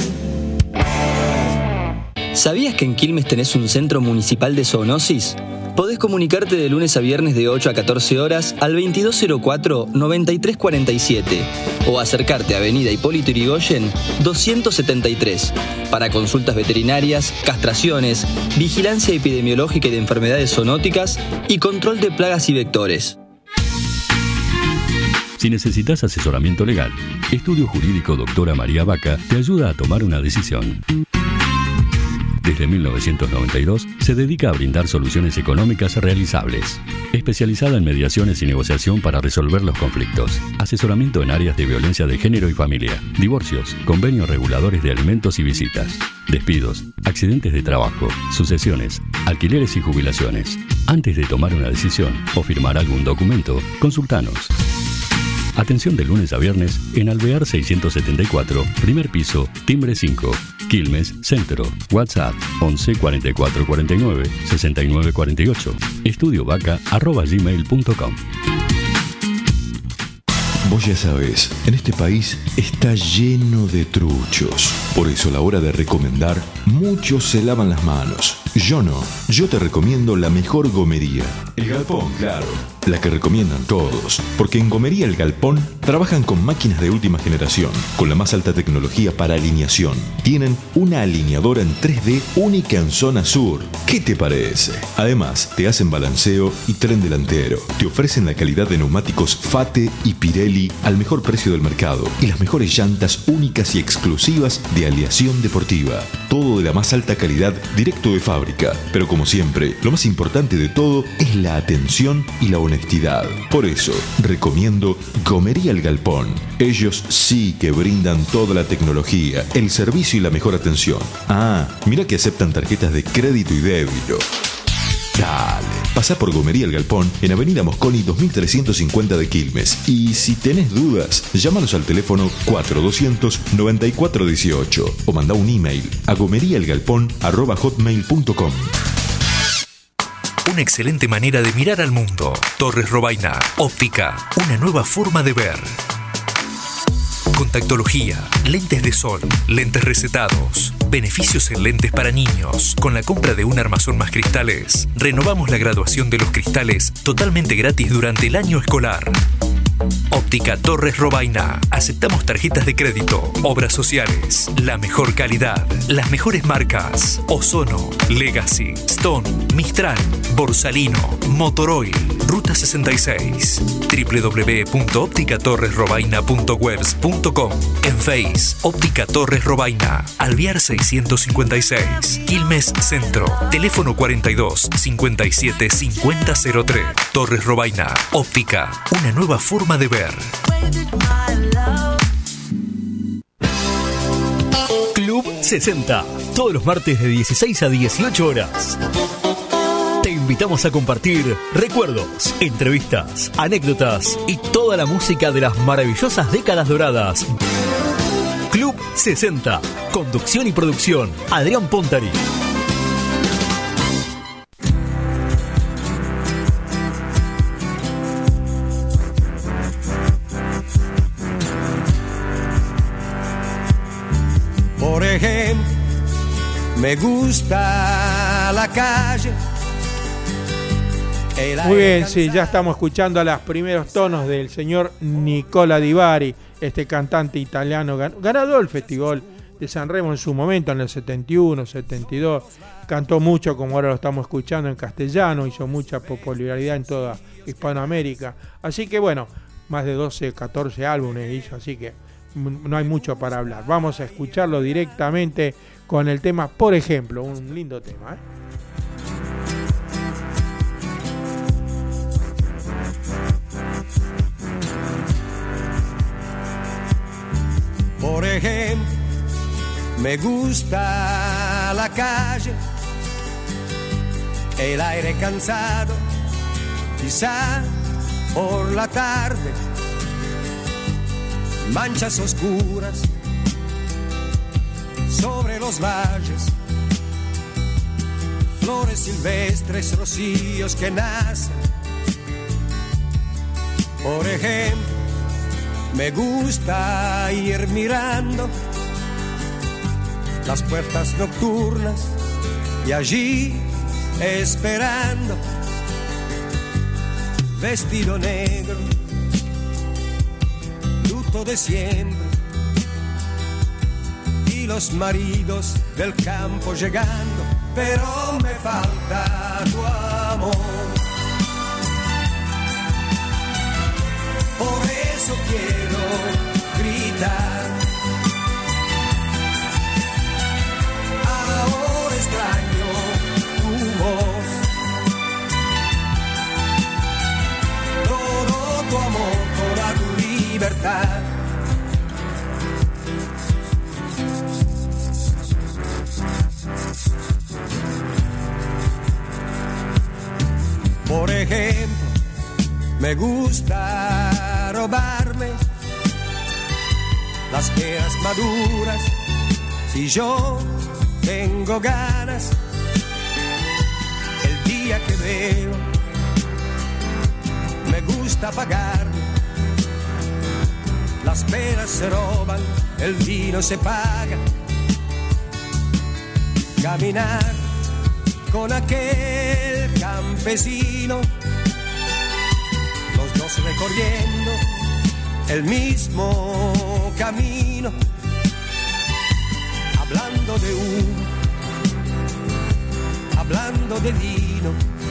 S12: ¿Sabías que en Quilmes tenés un centro municipal de zoonosis? Podés comunicarte de lunes a viernes de ocho a catorce horas al veintidós cero cuatro noventa y tres cuarenta y siete o acercarte a Avenida Hipólito Yrigoyen doscientos setenta y tres para consultas veterinarias, castraciones, vigilancia epidemiológica y de enfermedades zoonóticas y control de plagas y vectores.
S5: Si necesitas asesoramiento legal, Estudio Jurídico Doctora María Vaca te ayuda a tomar una decisión. Desde mil novecientos noventa y dos se dedica a brindar soluciones económicas realizables. Especializada en mediaciones y negociación para resolver los conflictos. Asesoramiento en áreas de violencia de género y familia. Divorcios, convenios reguladores de alimentos y visitas. Despidos, accidentes de trabajo, sucesiones, alquileres y jubilaciones. Antes de tomar una decisión o firmar algún documento, consultanos. Atención de lunes a viernes en Alvear seiscientos setenta y cuatro, primer piso, timbre cinco, Quilmes, Centro. WhatsApp once cuarenta y cuatro cuarenta y nueve sesenta y nueve cuarenta y ocho. Estudiovaca arroba gmail punto com.
S13: Vos ya sabés, en este país está lleno de truchos. Por eso a la hora de recomendar, muchos se lavan las manos. Yo no. Yo te recomiendo la mejor gomería. El Galpón, claro. La que recomiendan todos. Porque en Gomería El Galpón trabajan con máquinas de última generación, con la más alta tecnología para alineación. Tienen una alineadora en tres D única en zona sur. ¿Qué te parece? Además, te hacen balanceo y tren delantero. Te ofrecen la calidad de neumáticos Fate y Pirelli al mejor precio del mercado y las mejores llantas únicas y exclusivas de aleación deportiva. Todo de la más alta calidad, directo de fábrica. Pero como siempre, lo más importante de todo es la atención y la honestidad. Por eso, recomiendo Gomería El Galpón. Ellos sí que brindan toda la tecnología, el servicio y la mejor atención. Ah, mira que aceptan tarjetas de crédito y débito. Dale, pasá por Gomería El Galpón en Avenida Mosconi dos mil trescientos cincuenta de Quilmes. Y si tenés dudas, llámanos al teléfono cuatro doscientos noventa y cuatro dieciocho o mandá un email a gomeriaelgalpón arroba hotmail punto com.
S4: Una excelente manera de mirar al mundo. Torres Robaina. Óptica. Una nueva forma de ver. Contactología, lentes de sol, lentes recetados, beneficios en lentes para niños. Con la compra de un armazón más cristales, renovamos la graduación de los cristales totalmente gratis durante el año escolar. Óptica Torres Robaina. Aceptamos tarjetas de crédito, obras sociales, la mejor calidad, las mejores marcas: Ozono, Legacy, Stone, Mistral, Borsalino, Motoroil, Ruta sesenta y seis, doble u doble u doble u punto óptica torres robaina punto webs punto com. En Face, Óptica Torres Robaina, Alvear seiscientos cincuenta y seis, Quilmes Centro, teléfono cuarenta y dos cincuenta y siete cincuenta cero tres. Torres Robaina, óptica, una nueva forma de ver.
S1: Club sesenta, todos los martes de dieciséis a dieciocho horas. Te invitamos a compartir recuerdos, entrevistas, anécdotas y toda la música de las maravillosas décadas doradas. Club sesenta, conducción y producción, Adrián Pontari.
S9: Por ejemplo, me gusta la calle.
S2: Muy bien, sí, ya estamos escuchando a los primeros tonos del señor Nicola Di Bari, este cantante italiano, ganador del Festival de San Remo en su momento, en el setenta y uno, setenta y dos. Cantó mucho, como ahora lo estamos escuchando, en castellano, hizo mucha popularidad en toda Hispanoamérica. Así que bueno, más de doce, catorce álbumes hizo, así que no hay mucho para hablar. Vamos a escucharlo directamente con el tema, por ejemplo, un lindo tema, ¿eh?
S9: Por ejemplo, me gusta la calle, el aire cansado, quizá por la tarde, manchas oscuras sobre los valles, flores silvestres, rocíos que nacen. Por ejemplo, me gusta ir mirando las puertas nocturnas y allí esperando, vestido negro, luto de siempre, y los maridos del campo llegando, pero me falta tu amor. Por eso quiero gritar, ahora es
S14: extraño tu voz, todo tu amor, toda tu libertad. Por ejemplo, me gusta robarme las peras maduras si yo tengo ganas. El día que veo, me gusta pagarme. Las peras se roban, el vino se paga. Caminar con aquel campesino, los dos recorriendo el mismo camino, hablando de humo, hablando de vino,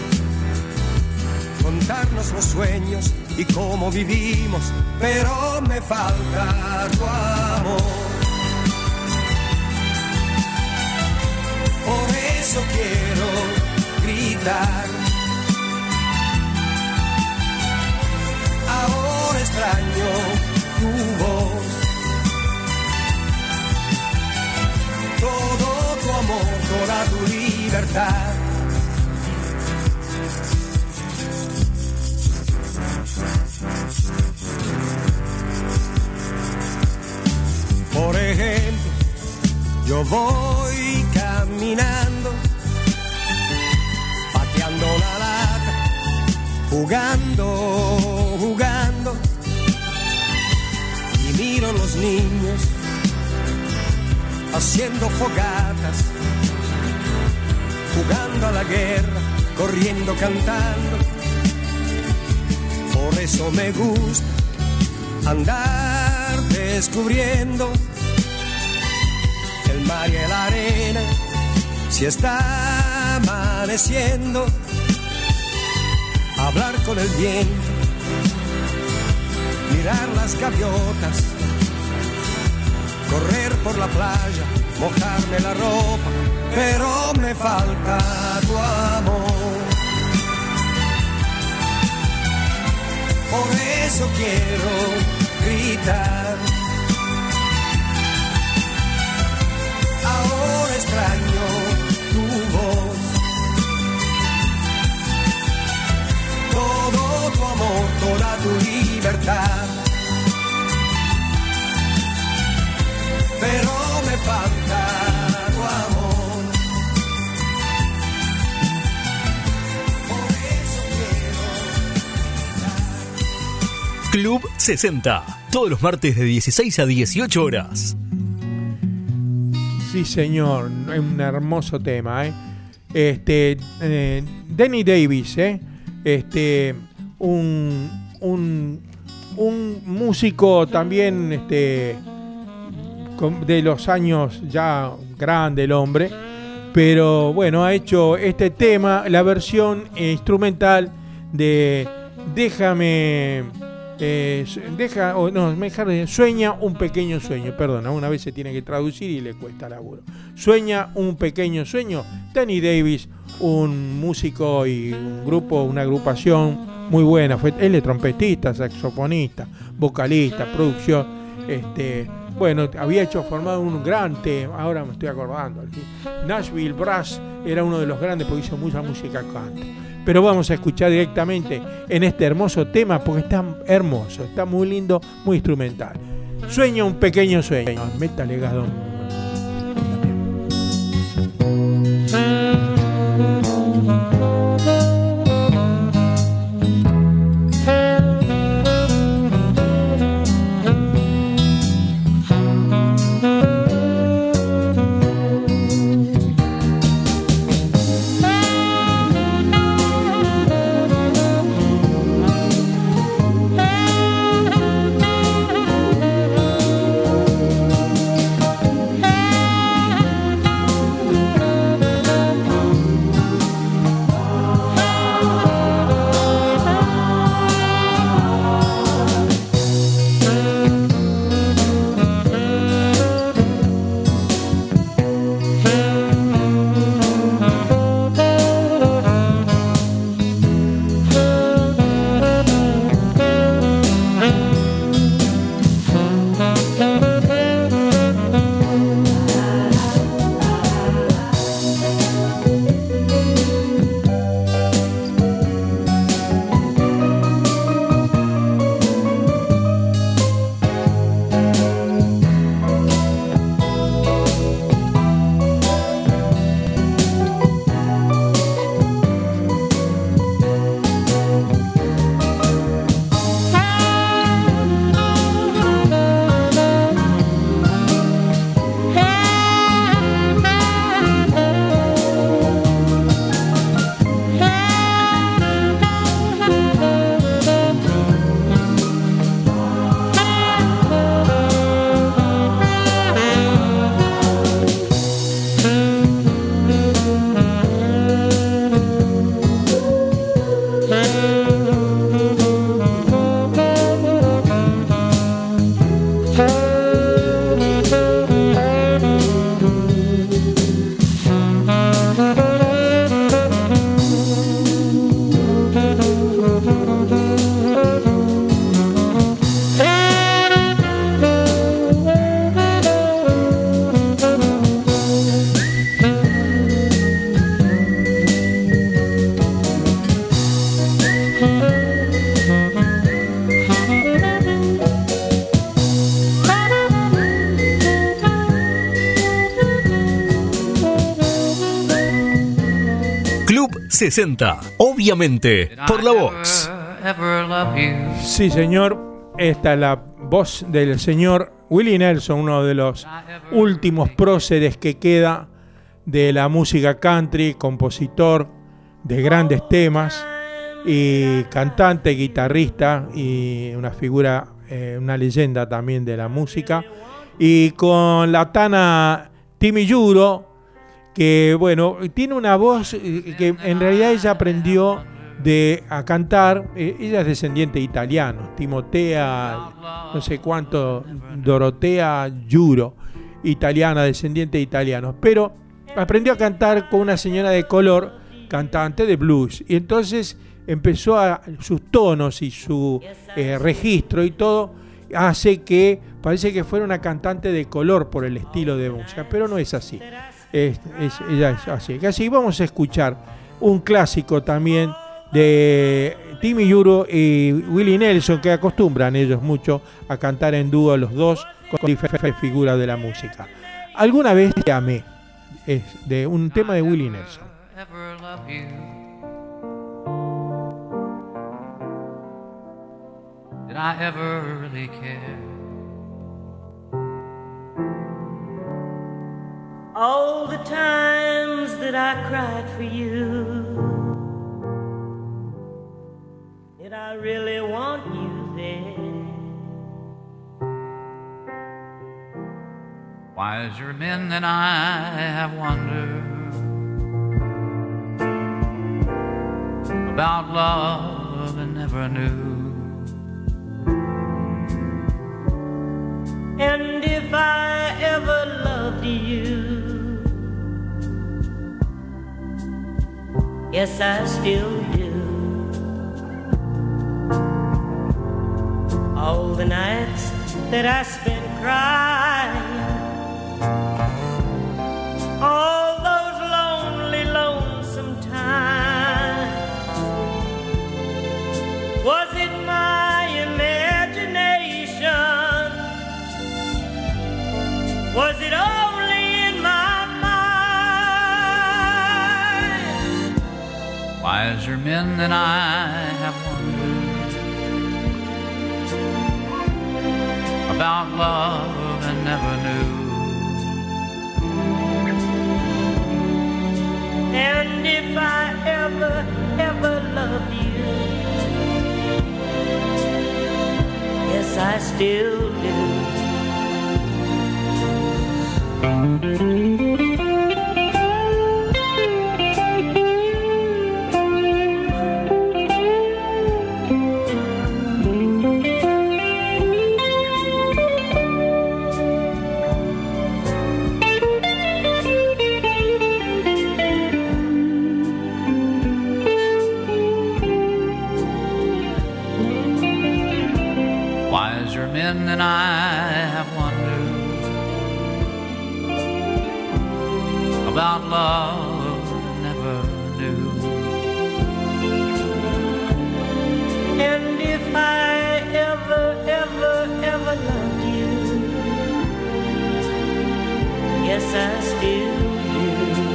S14: contarnos los sueños y cómo vivimos, pero me falta tu amor. Por eso quiero gritar, ahora extraño tu voz, todo tu amor, toda tu libertad. Por ejemplo, yo voy caminando, pateando la lata, jugando, jugando, y miro los niños haciendo fogatas, jugando a la guerra, corriendo, cantando. Por eso me gusta andar descubriendo el mar y la arena, si está amaneciendo, hablar con el viento, mirar las gaviotas, correr por la playa, mojarme la ropa, pero me falta tu amor. Por eso quiero gritar, ahora extraño tu voz, todo tu amor, toda tu libertad, pero me falta tu amor. Por eso quiero
S1: Club sesenta, todos los martes de dieciséis a dieciocho horas.
S2: Sí, señor, es un hermoso tema, ¿eh? Este, eh, Danny Davis, ¿eh? Este, un, un, un músico también, este, de los años ya grande el hombre, pero bueno, ha hecho este tema, la versión instrumental de Déjame... Eh, deja, oh, no, mejor, sueña un pequeño sueño, perdona, una vez se tiene que traducir y le cuesta laburo. Sueña un pequeño sueño. Danny Davis, un músico y un grupo, una agrupación muy buena. Fue, él es trompetista, saxofonista, vocalista, producción. Este, bueno, había hecho formado un gran tema, ahora me estoy acordando. Nashville Brass era uno de los grandes porque hizo mucha música country. Pero vamos a escuchar directamente en este hermoso tema porque está hermoso, está muy lindo, muy instrumental. Sueña un pequeño sueño. Métale, Gadón.
S1: Club sesenta, obviamente, por la Vox.
S2: Sí, señor. Esta es la voz del señor Willie Nelson, uno de los últimos próceres que queda de la música country, compositor de grandes temas y cantante, guitarrista y una figura, eh, una leyenda también de la música. Y con la tana Timmy Yuro, que bueno, tiene una voz que en realidad ella aprendió de, a cantar, eh, ella es descendiente de italiano, Timotea, no sé cuánto, Dorotea Yuro, italiana, descendiente de italianos, pero aprendió a cantar con una señora de color, cantante de blues, y entonces empezó a, sus tonos y su eh, registro y todo, hace que parece que fuera una cantante de color por el estilo de música, pero no es así. Es, es, ella es así. Así vamos a escuchar un clásico también de Timmy Yuro y Willie Nelson, que acostumbran ellos mucho a cantar en dúo los dos con diferentes figuras de la música. Alguna vez te amé, es de un tema de Willie Nelson.
S15: Did I ever really care?
S16: All the times that I cried for you, did I really want you there?
S15: Wiser men than I have wondered about love and never knew.
S16: And if I ever loved you, yes, I still do. All the nights that I spent crying, all those lonely, lonesome times, was it my imagination? Was it only in my mind?
S15: Wiser men than I have wondered about love and never knew.
S16: And if I ever, ever loved you, yes, I still do.
S15: Wiser men than I have wondered about love never knew.
S16: And if I ever, ever, ever loved you, yes, I still do.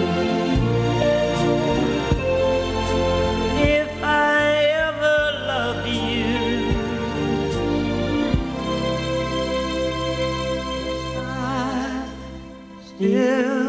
S16: If I ever loved you, I still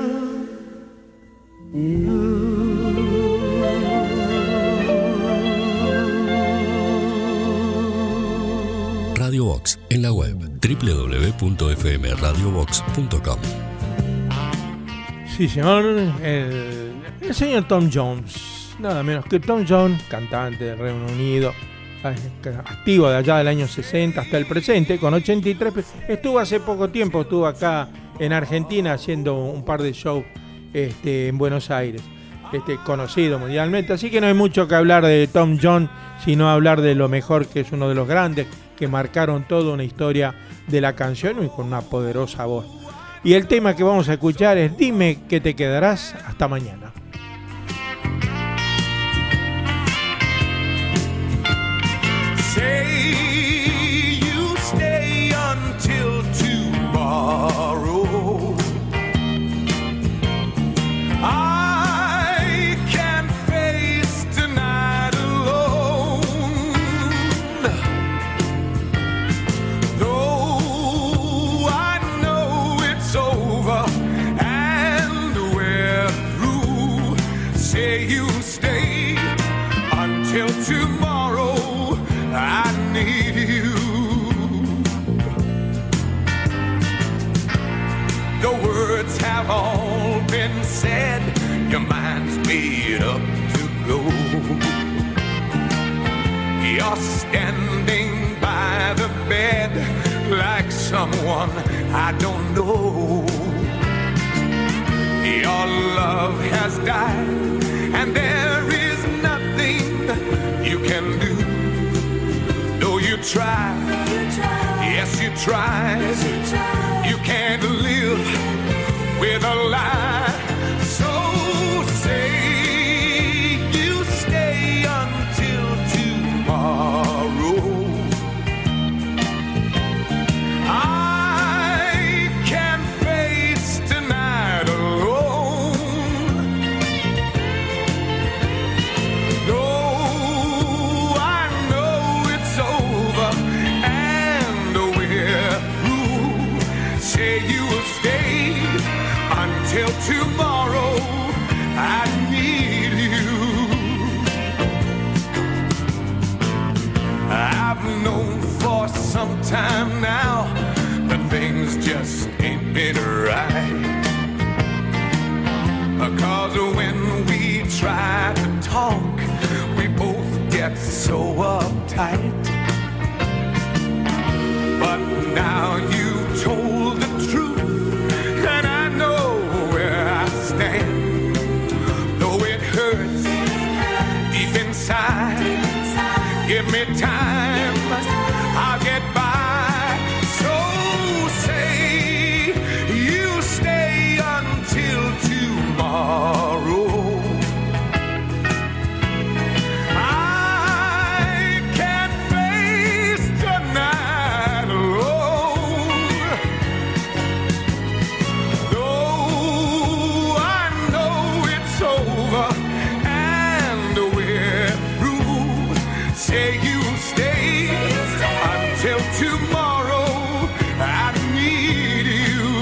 S5: Radio Vox en la web doble u doble u doble u punto efe eme radio vox punto com.
S2: Sí, señor, el, el señor Tom Jones, nada menos que Tom Jones, cantante del Reino Unido, activo de allá del año sesenta hasta el presente, con ochenta y tres. Estuvo hace poco tiempo, estuvo acá en Argentina haciendo un par de shows este, en Buenos Aires, este, conocido mundialmente. Así que no hay mucho que hablar de Tom Jones, sino hablar de lo mejor, que es uno de los grandes que marcaron toda una historia de la canción y con una poderosa voz. Y el tema que vamos a escuchar es Dime que te quedarás hasta mañana.
S3: Say you stay until tomorrow. I can't face
S10: say you'll stay until tomorrow. I need you. The words have all been said. Your mind's made up to go. You're standing by the bed like someone I don't know. Your love has died, and there is nothing you can do. Though you try, yes you try, you can't live with a lie. So say you stay until tomorrow. I can't face tonight alone. No, I know it's over and we're through. Say you will stay until tomorrow. I need you. I've known for some time now that things just ain't been right. Because when we try to talk, we both get so uptight. But now you've told the truth, and I know where I stand. Though it hurts deep inside, give me time, I'll get by. So say you stay until tomorrow. I can't face tonight alone. Though I know it's over and we're through. Say you'll stay until tomorrow. I need you.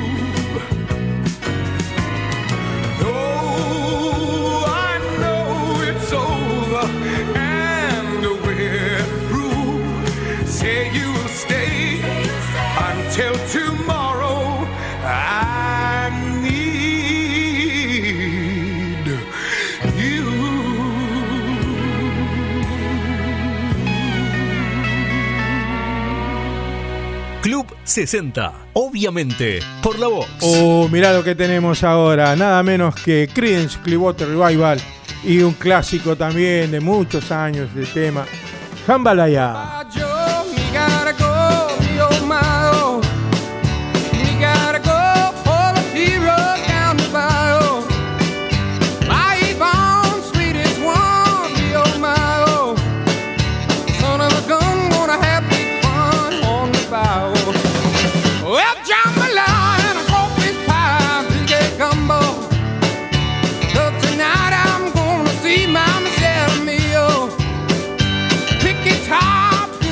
S10: Though I know it's over and we're through. Say you'll stay until tomorrow. I need you.
S1: Club sesenta, obviamente, por la voz.
S2: Oh, mirá lo que tenemos ahora, nada menos que Creedence Clearwater Revival y un clásico también de muchos años de tema, Jambalaya.
S8: Joe, you gotta go, oh my, oh. You gotta go for the hero down the bayou. My Yvonne, sweetest one, oh my, oh. Son of a gun, gonna have big fun on the bayou. Well, jambalaya and a crawfish pie, big egg gumbo. But tonight I'm gonna see my Michelle Mio. Pick it top.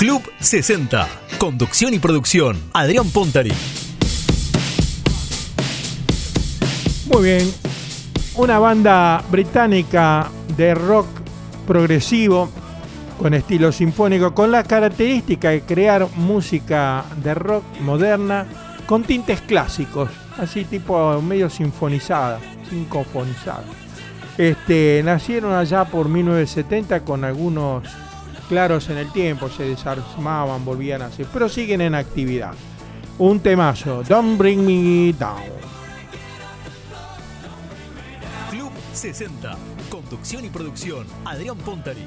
S1: Club sesenta. Conducción y producción, Adrián Pontari.
S2: Muy bien. Una banda británica de rock progresivo con estilo sinfónico, con la característica de crear música de rock moderna con tintes clásicos, así tipo medio sinfonizada, sinfonizada. Este, nacieron allá por mil novecientos setenta con algunos claros en el tiempo, se desarmaban, volvían a hacer, pero siguen en actividad. Un temazo, Don't Bring Me Down.
S1: Club sesenta. Conducción y producción, Adrián Pontari.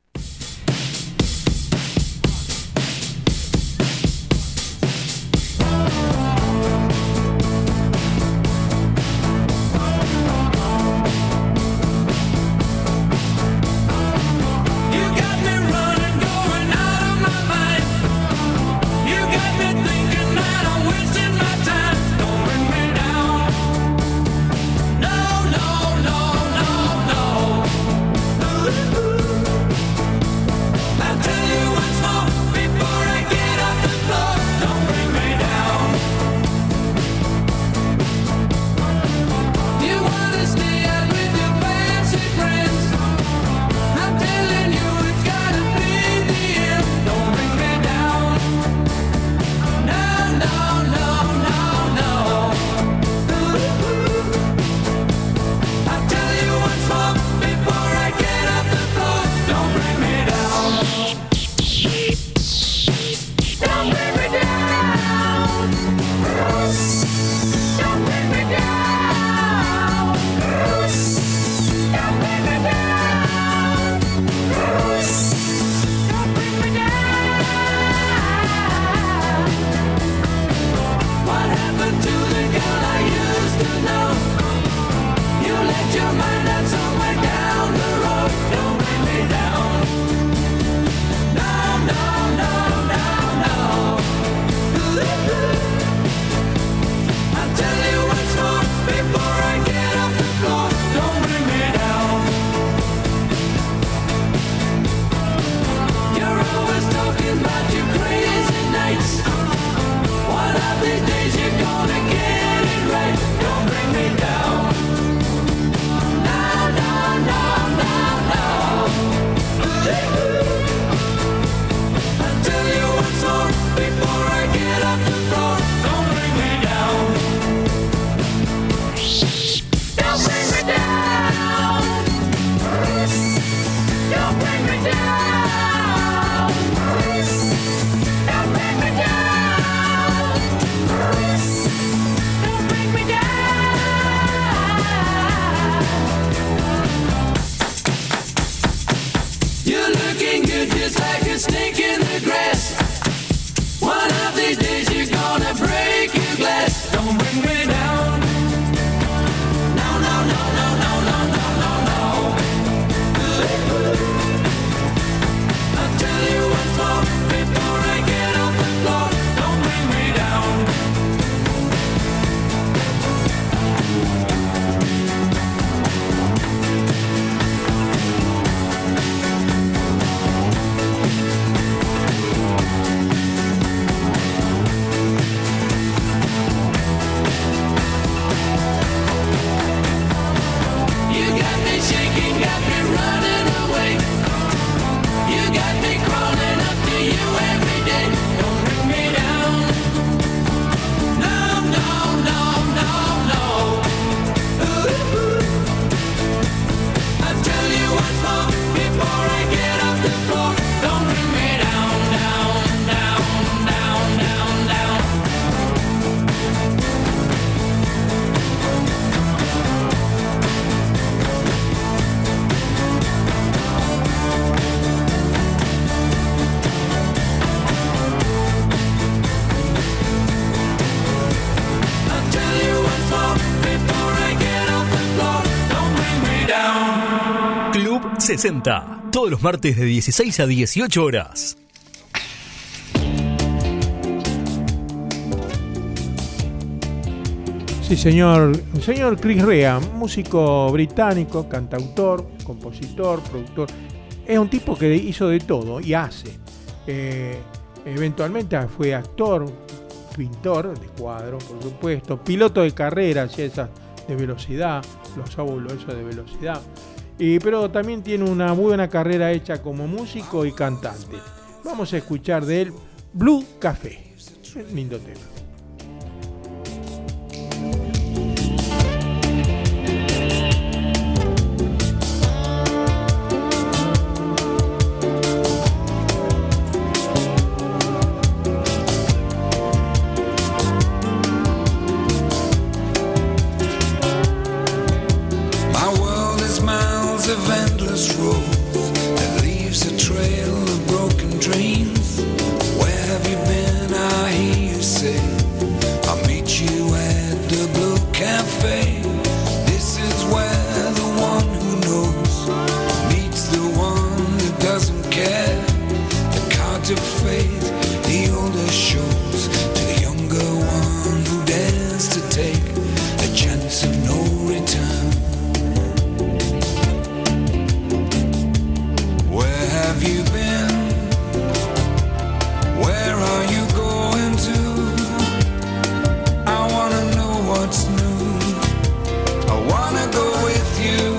S1: sesenta. Todos los martes de dieciséis a dieciocho horas.
S2: Sí, señor. El señor Chris Rea, músico británico, cantautor, compositor, productor. Es un tipo que hizo de todo y hace. Eh, eventualmente fue actor, pintor de cuadros, por supuesto, piloto de carrera, hacía esas de velocidad, los óvulos esos de velocidad. Y, pero también tiene una muy buena carrera hecha como músico y cantante. Vamos a escuchar de él Blue Café. Es un lindo tema.
S17: Of endless roads that leaves a trail of broken dreams. Where have you been? I hear you say I'll meet you at the Blue Cafe. This is where the one who knows meets the one that doesn't care. The cards of fate, the older shows to the younger one who dares to take a chance of no return. Have you been? Where are you going to? I wanna know what's new. I wanna go with you.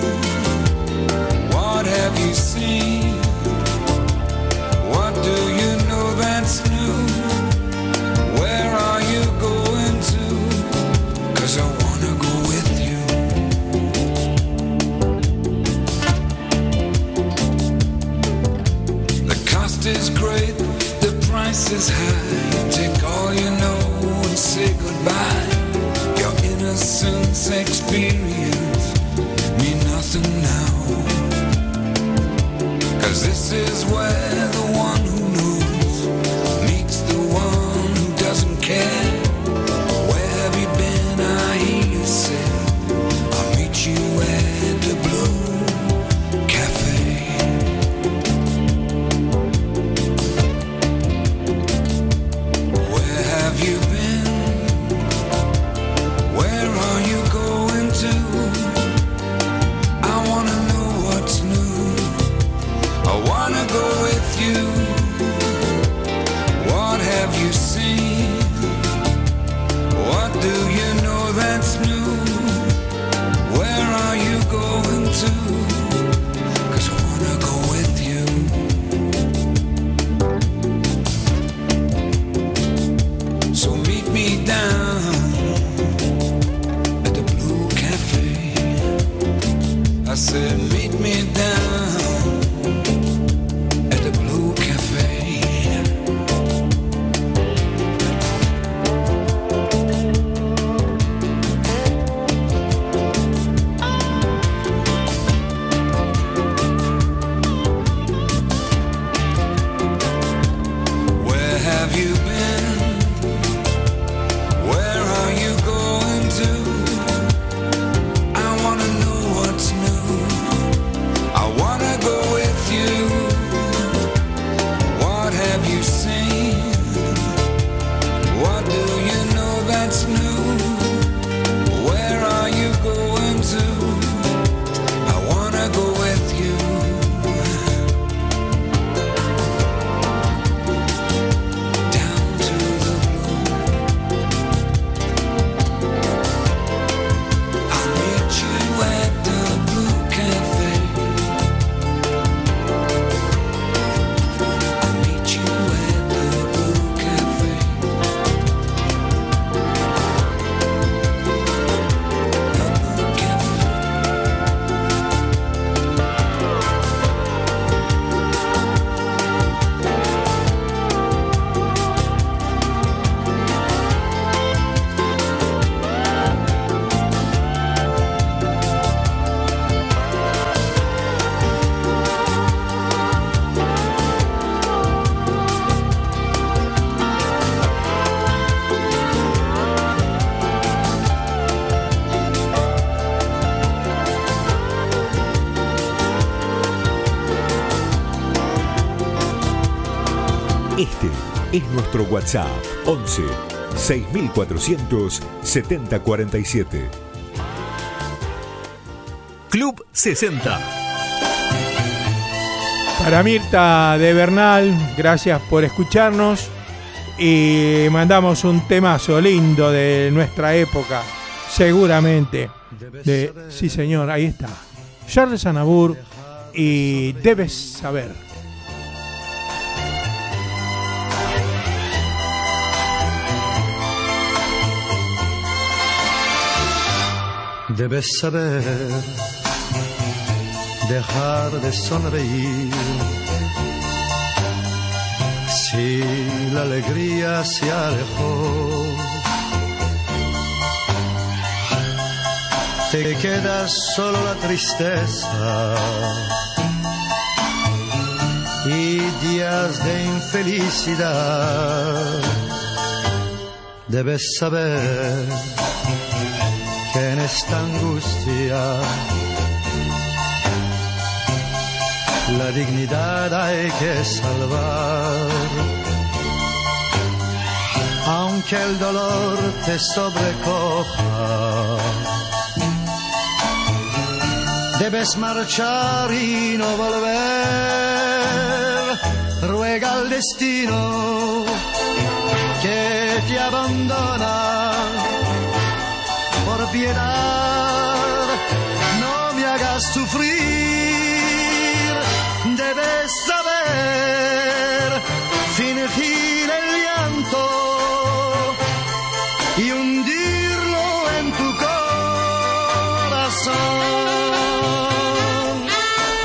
S17: What have you seen? What do you know that's new? Where are you going to? 'Cause I wanna go with you. Is great, the price is high. Take all you know and say goodbye. Your innocence experience mean nothing now. 'Cause this is where the one who knows meets the one who doesn't care. Where have you been? I hear you say I'll meet you at the Blue Cafe. Have you been? Where are you going to? I wanna know what's new. I wanna go with you. What have you seen? What do you know that's new? Where are you going to? 'Cause I wanna go with you. So meet me down at the Blue Cafe. I said meet me down at the Blue Cafe. Where have you been? Where are you going to? I wanna know what's new. I wanna go with you. What have you seen? What do you know that's new? Where are you going to? I wanna go with you. Down to the blue. I'll meet you at the Blue Cafe. I'll meet you at the Blue Cafe. The Blue Cafe.
S13: Este es nuestro WhatsApp once seis mil cuatrocientos setenta cuarenta y siete.
S1: Club sesenta.
S2: Para Mirta de Bernal, gracias por escucharnos y mandamos un temazo lindo de nuestra época, seguramente. De, sí señor, ahí está. Charles Aznavour y Debes Saber.
S18: Debes saber dejar de sonreír si la alegría se alejó. Te queda solo la tristeza y días de infelicidad. Debes saber que en esta angustia la dignidad hay que salvar. Aunque el dolor te sobrecoja, debes marchar y no volver. Ruega al destino que te abandona. Por piedad, no me hagas sufrir. Debes saber fingir el llanto y hundirlo en tu corazón.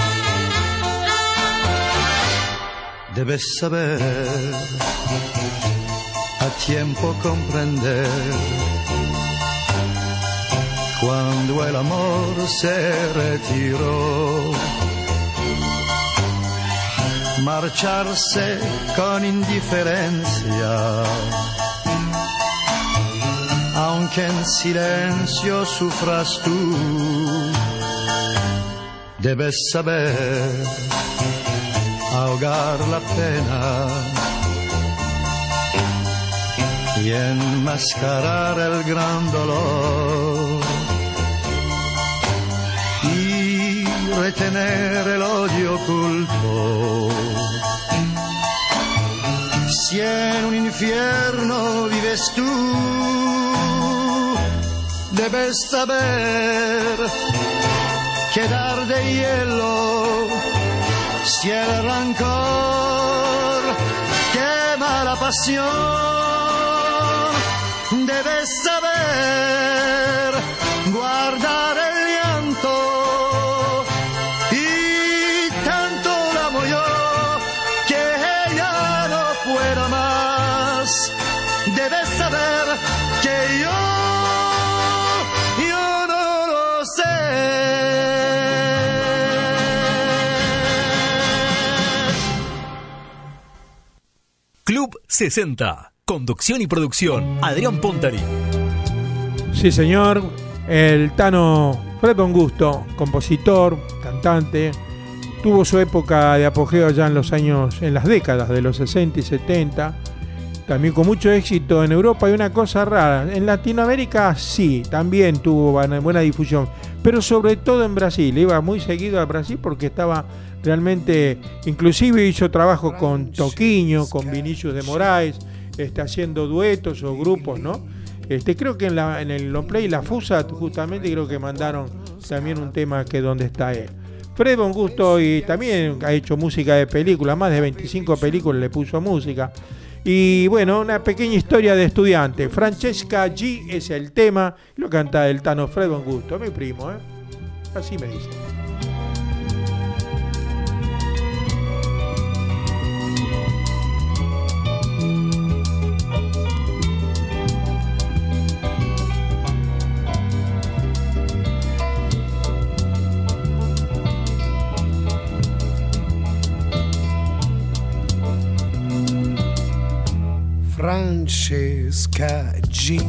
S18: Debes saber a tiempo comprender cuando el amor se retiró. Marcharse con indiferencia, aunque en silencio sufras tú. Debes saber ahogar la pena y enmascarar el gran dolor y retener el odio oculto. Si en un infierno vives tú, debes saber quedar de hielo. Si el rancor quema la pasión, debes saber guardar el llanto. Y tanto la amo yo que ya no puedo más. Debes saber que yo, yo no lo sé.
S1: Club sesenta. Conducción y producción, Adrián Pontari.
S2: Sí, señor. El Tano Fred Bongusto, compositor, cantante, tuvo su época de apogeo allá en los años, en las décadas de los sesenta y setenta. También con mucho éxito en Europa y una cosa rara. En Latinoamérica sí, también tuvo buena, buena difusión. Pero sobre todo en Brasil. Iba muy seguido a Brasil porque estaba realmente... Inclusive hizo trabajo con Toquinho, con Vinicius de Moraes, Este, haciendo duetos o grupos, ¿no? Este, creo que en, la, en el long play La Fusa justamente creo que mandaron también un tema que donde está él. Fred Bongusto y también ha hecho música de película, más de veinticinco películas le puso música. Y bueno, una pequeña historia de estudiante. Francesca G es el tema, lo canta el Tano Fred Bongusto, mi primo, ¿eh? Así me dice.
S19: Francesca G,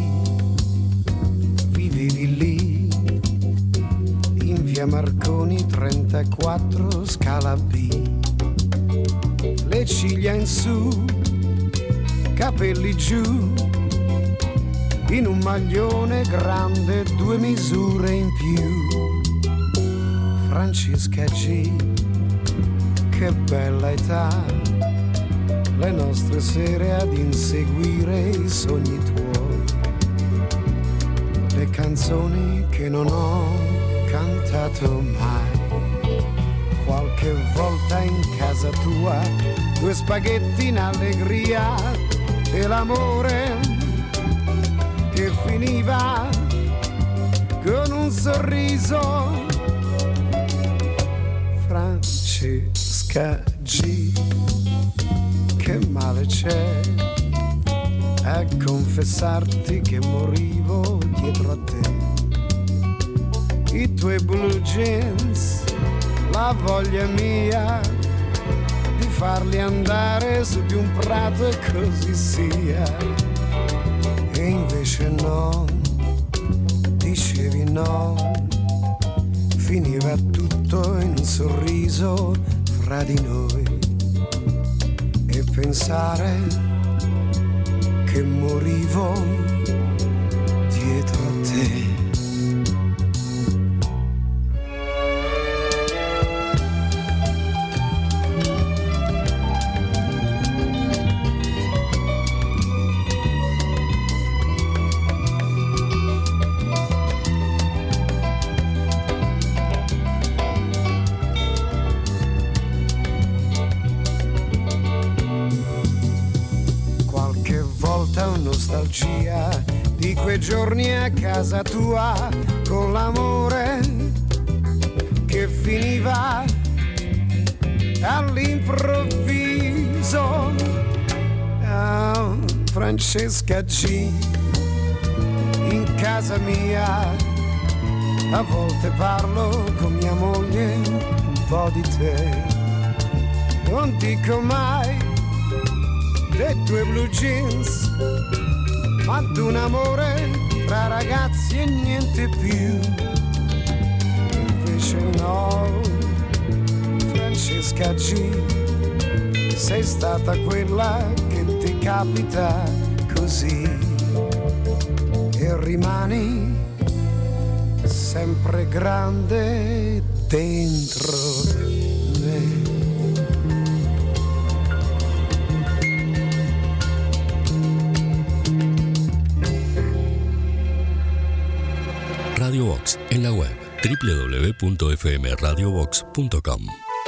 S19: vivevi lì in via Marconi trentaquattro scala B, le ciglia in su, capelli giù, in un maglione grande due misure in più. Francesca G, che bella età, le nostre sere ad inseguire i sogni tuoi, le canzoni che non ho cantato mai. Qualche volta in casa tua, due spaghetti in allegria e l'amore che finiva con un sorriso. Francesca G, che male c'è a confessarti che morivo dietro a te. I tuoi blue jeans, la voglia mia di farli andare su di un prato e così sia. E invece no, dicevi no, finiva tutto in un sorriso fra di noi. E pensare che morivo dietro a te. Nostalgia di quei giorni a casa tua con l'amore che finiva all'improvviso. Ah, Francesca G, in casa mia a volte parlo con mia moglie un po' di te. Non dico mai dei tuoi blue jeans, ma d'un amore tra ragazzi e niente più. Invece no, Francesca G, sei stata quella che ti capita così e rimani sempre grande dentro me.
S5: Radio Vox en la web doble u doble u doble u punto f m radio vox punto com.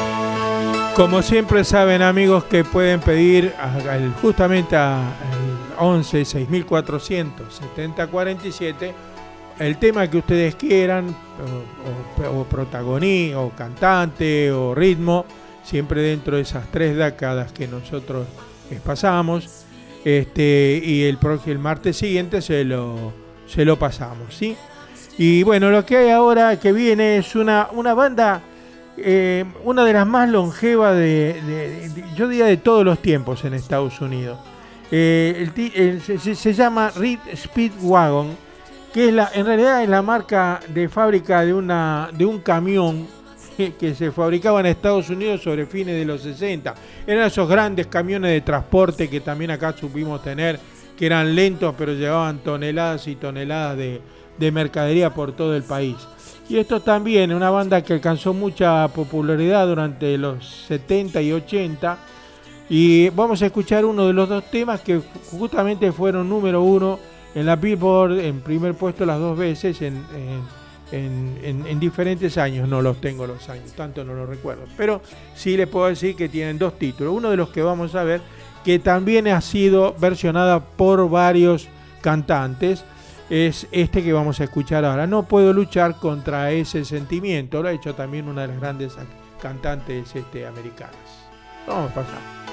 S2: Como siempre saben, amigos, que pueden pedir a, a, justamente al once seis mil cuatrocientos setenta cuarenta y siete el tema que ustedes quieran, o, o, o protagonista, o cantante, o ritmo, siempre dentro de esas tres décadas que nosotros les pasamos, este, y el, el martes siguiente se lo, se lo pasamos, ¿sí? Y bueno, lo que hay ahora que viene es una, una banda, eh, una de las más longevas de, de, de, yo diría, de todos los tiempos en Estados Unidos. Eh, el, el, se, se llama Reed Speedwagon, que es la, en realidad es la marca de fábrica de, una, de un camión que, que se fabricaba en Estados Unidos sobre fines de los sesenta. Eran esos grandes camiones de transporte que también acá supimos tener, que eran lentos pero llevaban toneladas y toneladas de de mercadería por todo el país. Y esto también, una banda que alcanzó mucha popularidad durante los setenta y ochenta, y vamos a escuchar uno de los dos temas que justamente fueron número uno en la Billboard, en primer puesto las dos veces en, en, en, en, en diferentes años. No los tengo los años, tanto no los recuerdo, pero sí les puedo decir que tienen dos títulos. Uno de los que vamos a ver, que también ha sido versionada por varios cantantes, es este que vamos a escuchar ahora. No puedo luchar contra ese sentimiento. Lo ha hecho también una de las grandes cantantes este, americanas. Vamos a pasar.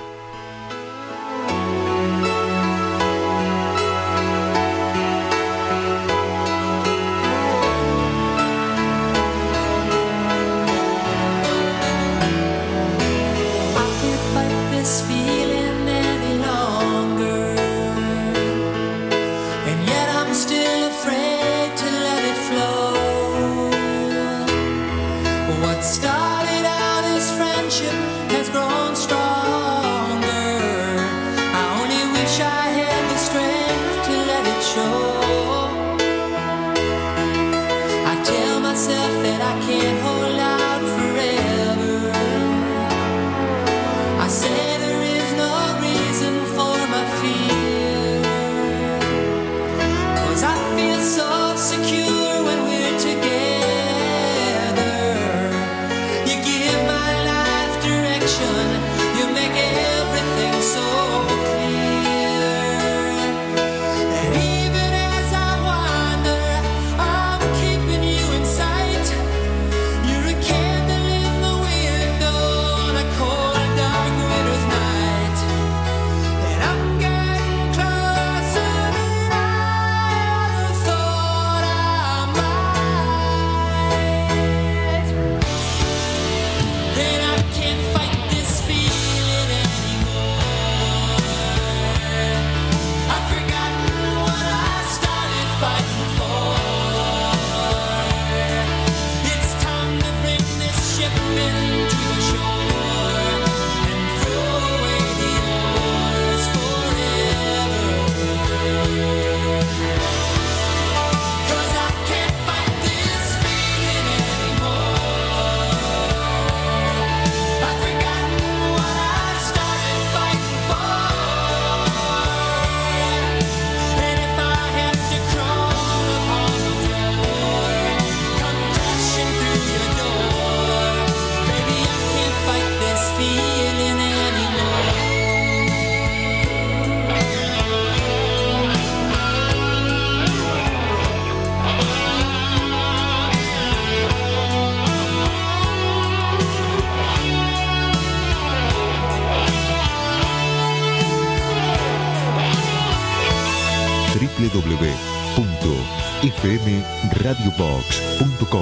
S20: Started out as friendship has grown stronger.
S13: w w w punto f m radio box punto com.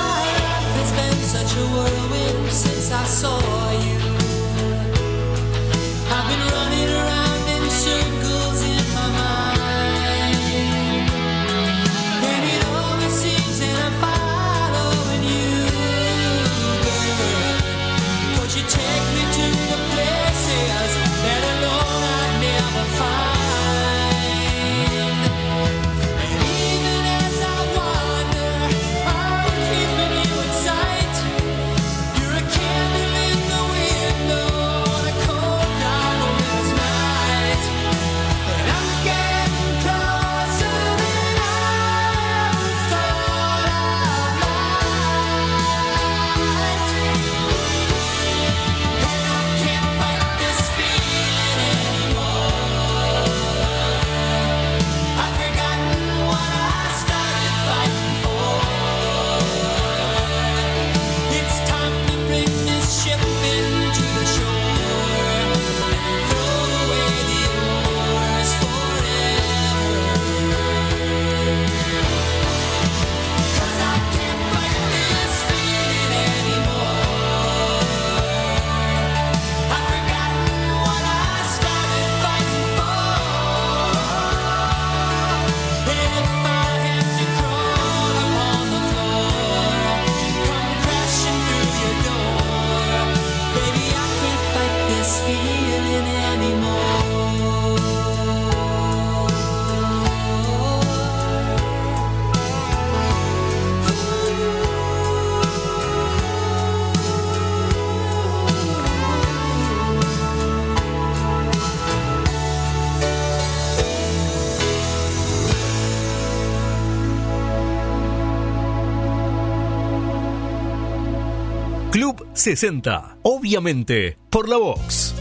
S1: Club sesenta, obviamente, por la Vox.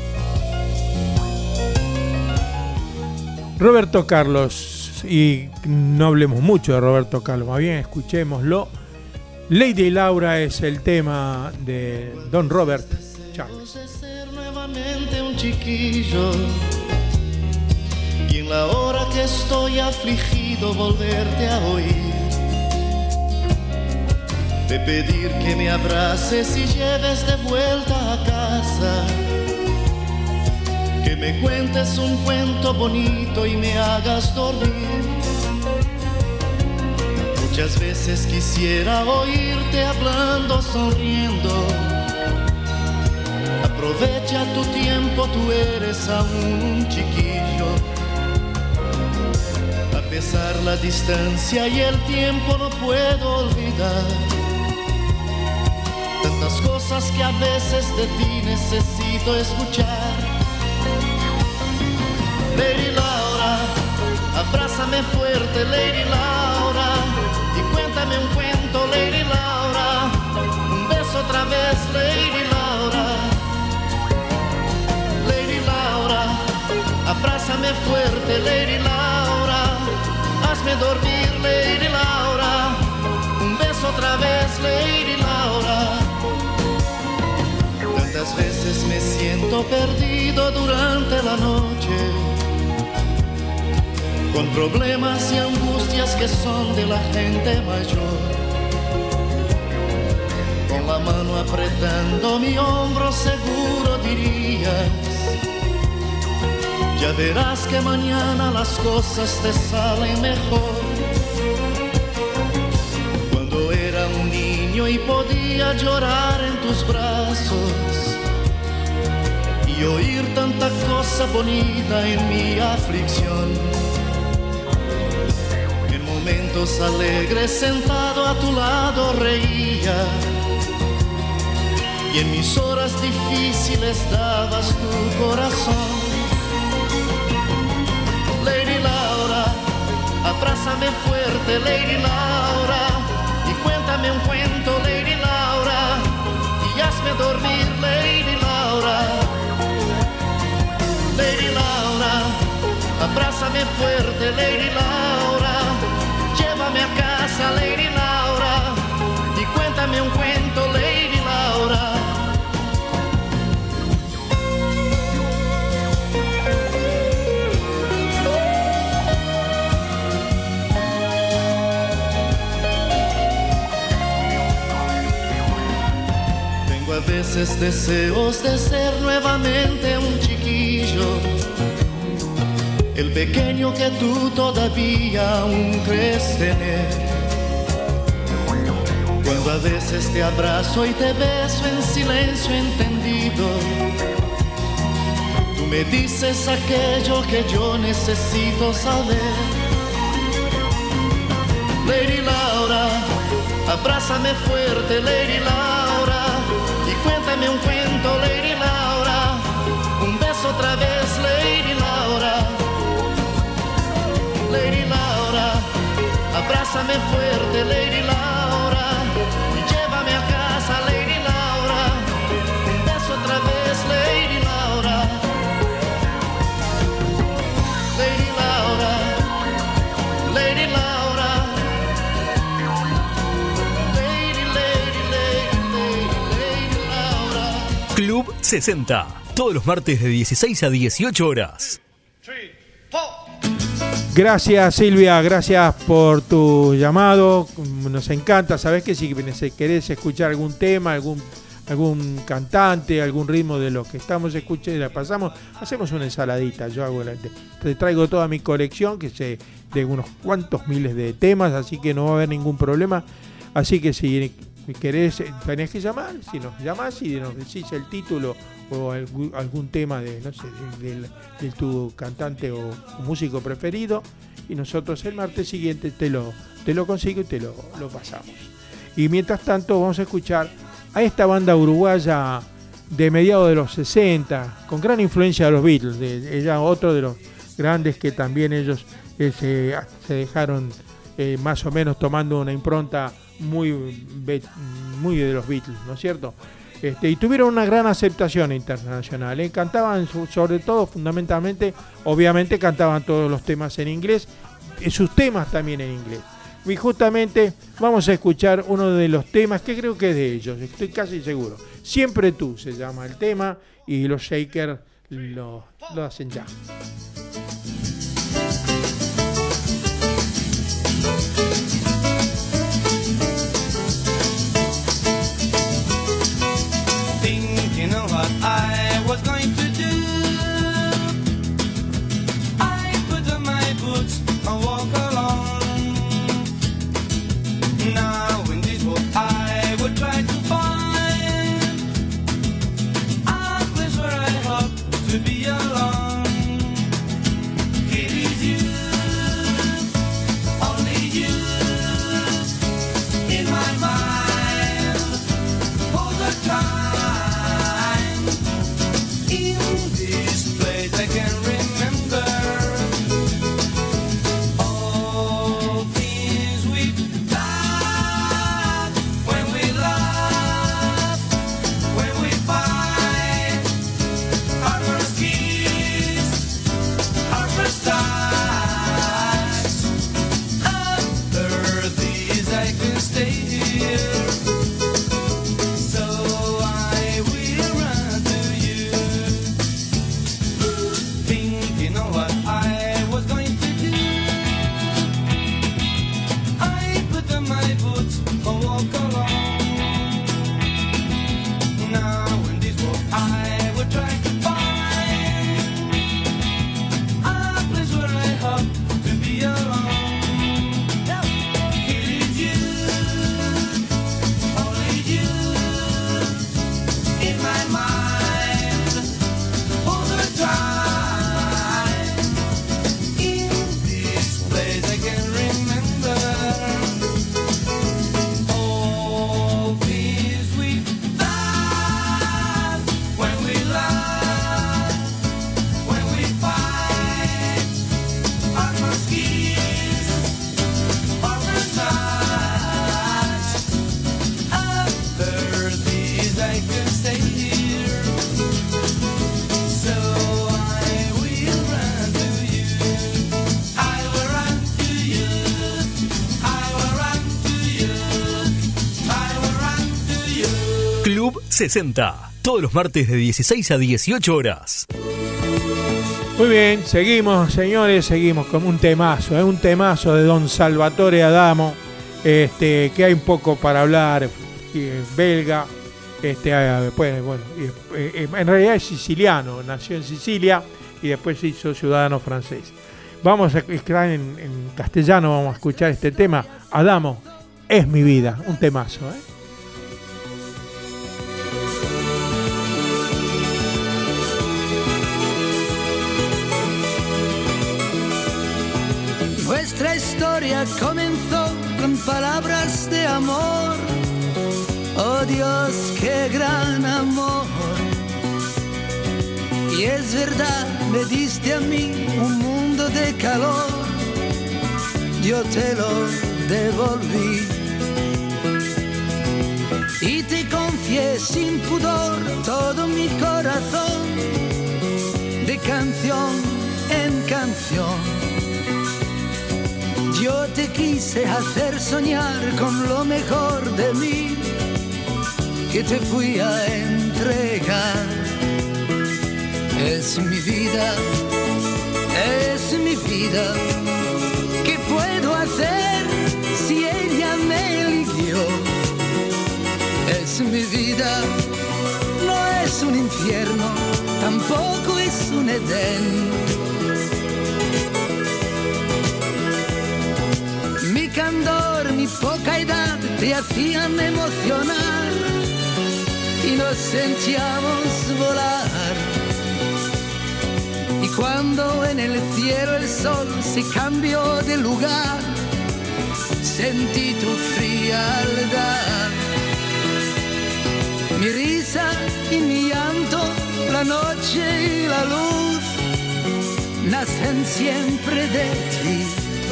S2: Roberto Carlos, y no hablemos mucho de Roberto Carlos, más bien escuchémoslo. Lady Laura es el tema de Don Robert Charles.
S7: Ser nuevamente un chiquillo y en la hora que estoy afligido volverte a oír, de pedir que me abraces y lleves de vuelta a casa, que me cuentes un cuento bonito y me hagas dormir. Muchas veces quisiera oírte hablando, sonriendo. Aprovecha tu tiempo, tú eres aún un chiquillo. A pesar la distancia y el tiempo no puedo olvidar Tantas cosas que a veces de ti necesito escuchar. Lady Laura, abrázame fuerte, Lady Laura, y cuéntame un cuento, Lady Laura. Un beso otra vez, Lady Laura. Lady Laura, abrázame fuerte, Lady Laura. Hazme dormir, Lady Laura. Un beso otra vez, Lady Laura. Tantas veces me siento perdido durante la noche, con problemas y angustias que son de la gente mayor. Con la mano apretando mi hombro seguro dirías: ya verás que mañana las cosas te salen mejor. Cuando era un niño y podía llorar en tus brazos y oír tanta cosa bonita en mi aflicción. En momentos alegres sentado a tu lado reía, y en mis horas difíciles dabas tu corazón. Lady Laura, abrázame fuerte, Lady Laura, y cuéntame un cuento, Lady Laura, y hazme dormir, Lady Laura. Lady Laura, abrázame fuerte, Lady Laura, llévame a casa, Lady Laura, y cuéntame un cuento, Lady Laura. Tengo a veces deseos de ser nuevamente un chiquillo, el pequeño que tú todavía aún crees tener. Cuando a veces te abrazo y te beso en silencio entendido, tú me dices aquello que yo necesito saber. Lady Laura, abrázame fuerte, Lady Laura, y cuéntame un cuento, Lady Laura. Un beso otra vez, Lady Laura. Lady Laura, abrázame fuerte, Lady Laura, y llévame a casa, Lady Laura. Un beso otra vez, Lady Laura. Lady Laura, Lady Laura. Lady, Lady, Lady, Lady, Lady Laura.
S1: Club sesenta, todos los martes de dieciséis a dieciocho horas.
S2: Gracias, Silvia, gracias por tu llamado. Nos encanta. Sabés que si querés escuchar algún tema, algún, algún cantante, algún ritmo de lo que estamos escuchando y la pasamos, hacemos una ensaladita. Yo hago la, te, te traigo toda mi colección, que sé de unos cuantos miles de temas, así que no va a haber ningún problema. Así que si querés, tenés que llamar. Si nos llamás y nos decís el título o algún, algún tema de, no sé, de, de, de tu cantante o, o músico preferido, y nosotros el martes siguiente te lo, te lo consigo y te lo, lo pasamos. Y mientras tanto vamos a escuchar a esta banda uruguaya de mediados de los sesenta, con gran influencia de los Beatles, de, ella otro de los grandes que también ellos eh, se, se dejaron eh, más o menos tomando una impronta muy, muy de los Beatles, ¿no es cierto? Este, y tuvieron una gran aceptación internacional, ¿eh? Cantaban sobre todo, fundamentalmente, obviamente cantaban todos los temas en inglés, sus temas también en inglés. Y justamente vamos a escuchar uno de los temas que creo que es de ellos, estoy casi seguro. Siempre tú se llama el tema, y los Shakers lo, lo hacen ya.
S20: I was going to do. I put on my boots and walk along. Now in this book I would try to find a place where I hope to be alone. It is you, only you, in my mind. Oh,
S1: sesenta, todos los martes de dieciséis a dieciocho horas.
S2: Muy bien, seguimos, señores, seguimos con un temazo, ¿eh? un temazo de don Salvatore Adamo, este, que hay un poco para hablar, eh, belga, este, eh, pues, bueno, eh, eh, en realidad es siciliano, nació en Sicilia y después se hizo ciudadano francés. Vamos a escuchar en, en castellano, vamos a escuchar este tema, Adamo, es mi vida, un temazo, ¿eh?
S21: Nuestra historia comenzó con palabras de amor. Oh Dios, qué gran amor. Y es verdad, me diste a mí un mundo de calor. Yo te lo devolví. Y te confié sin pudor todo mi corazón, de canción en canción. Yo te quise hacer soñar con lo mejor de mí, que te fui a entregar. Es mi vida, es mi vida. ¿Qué puedo hacer si ella me eligió? Es mi vida, no es un infierno, tampoco es un Edén. Mi candor, mi poca edad te hacían emocionar y nos sentíamos volar. Y cuando en el cielo el sol se cambió de lugar, sentí tu frialdad. Mi risa y mi llanto, la noche y la luz, nacen siempre de ti.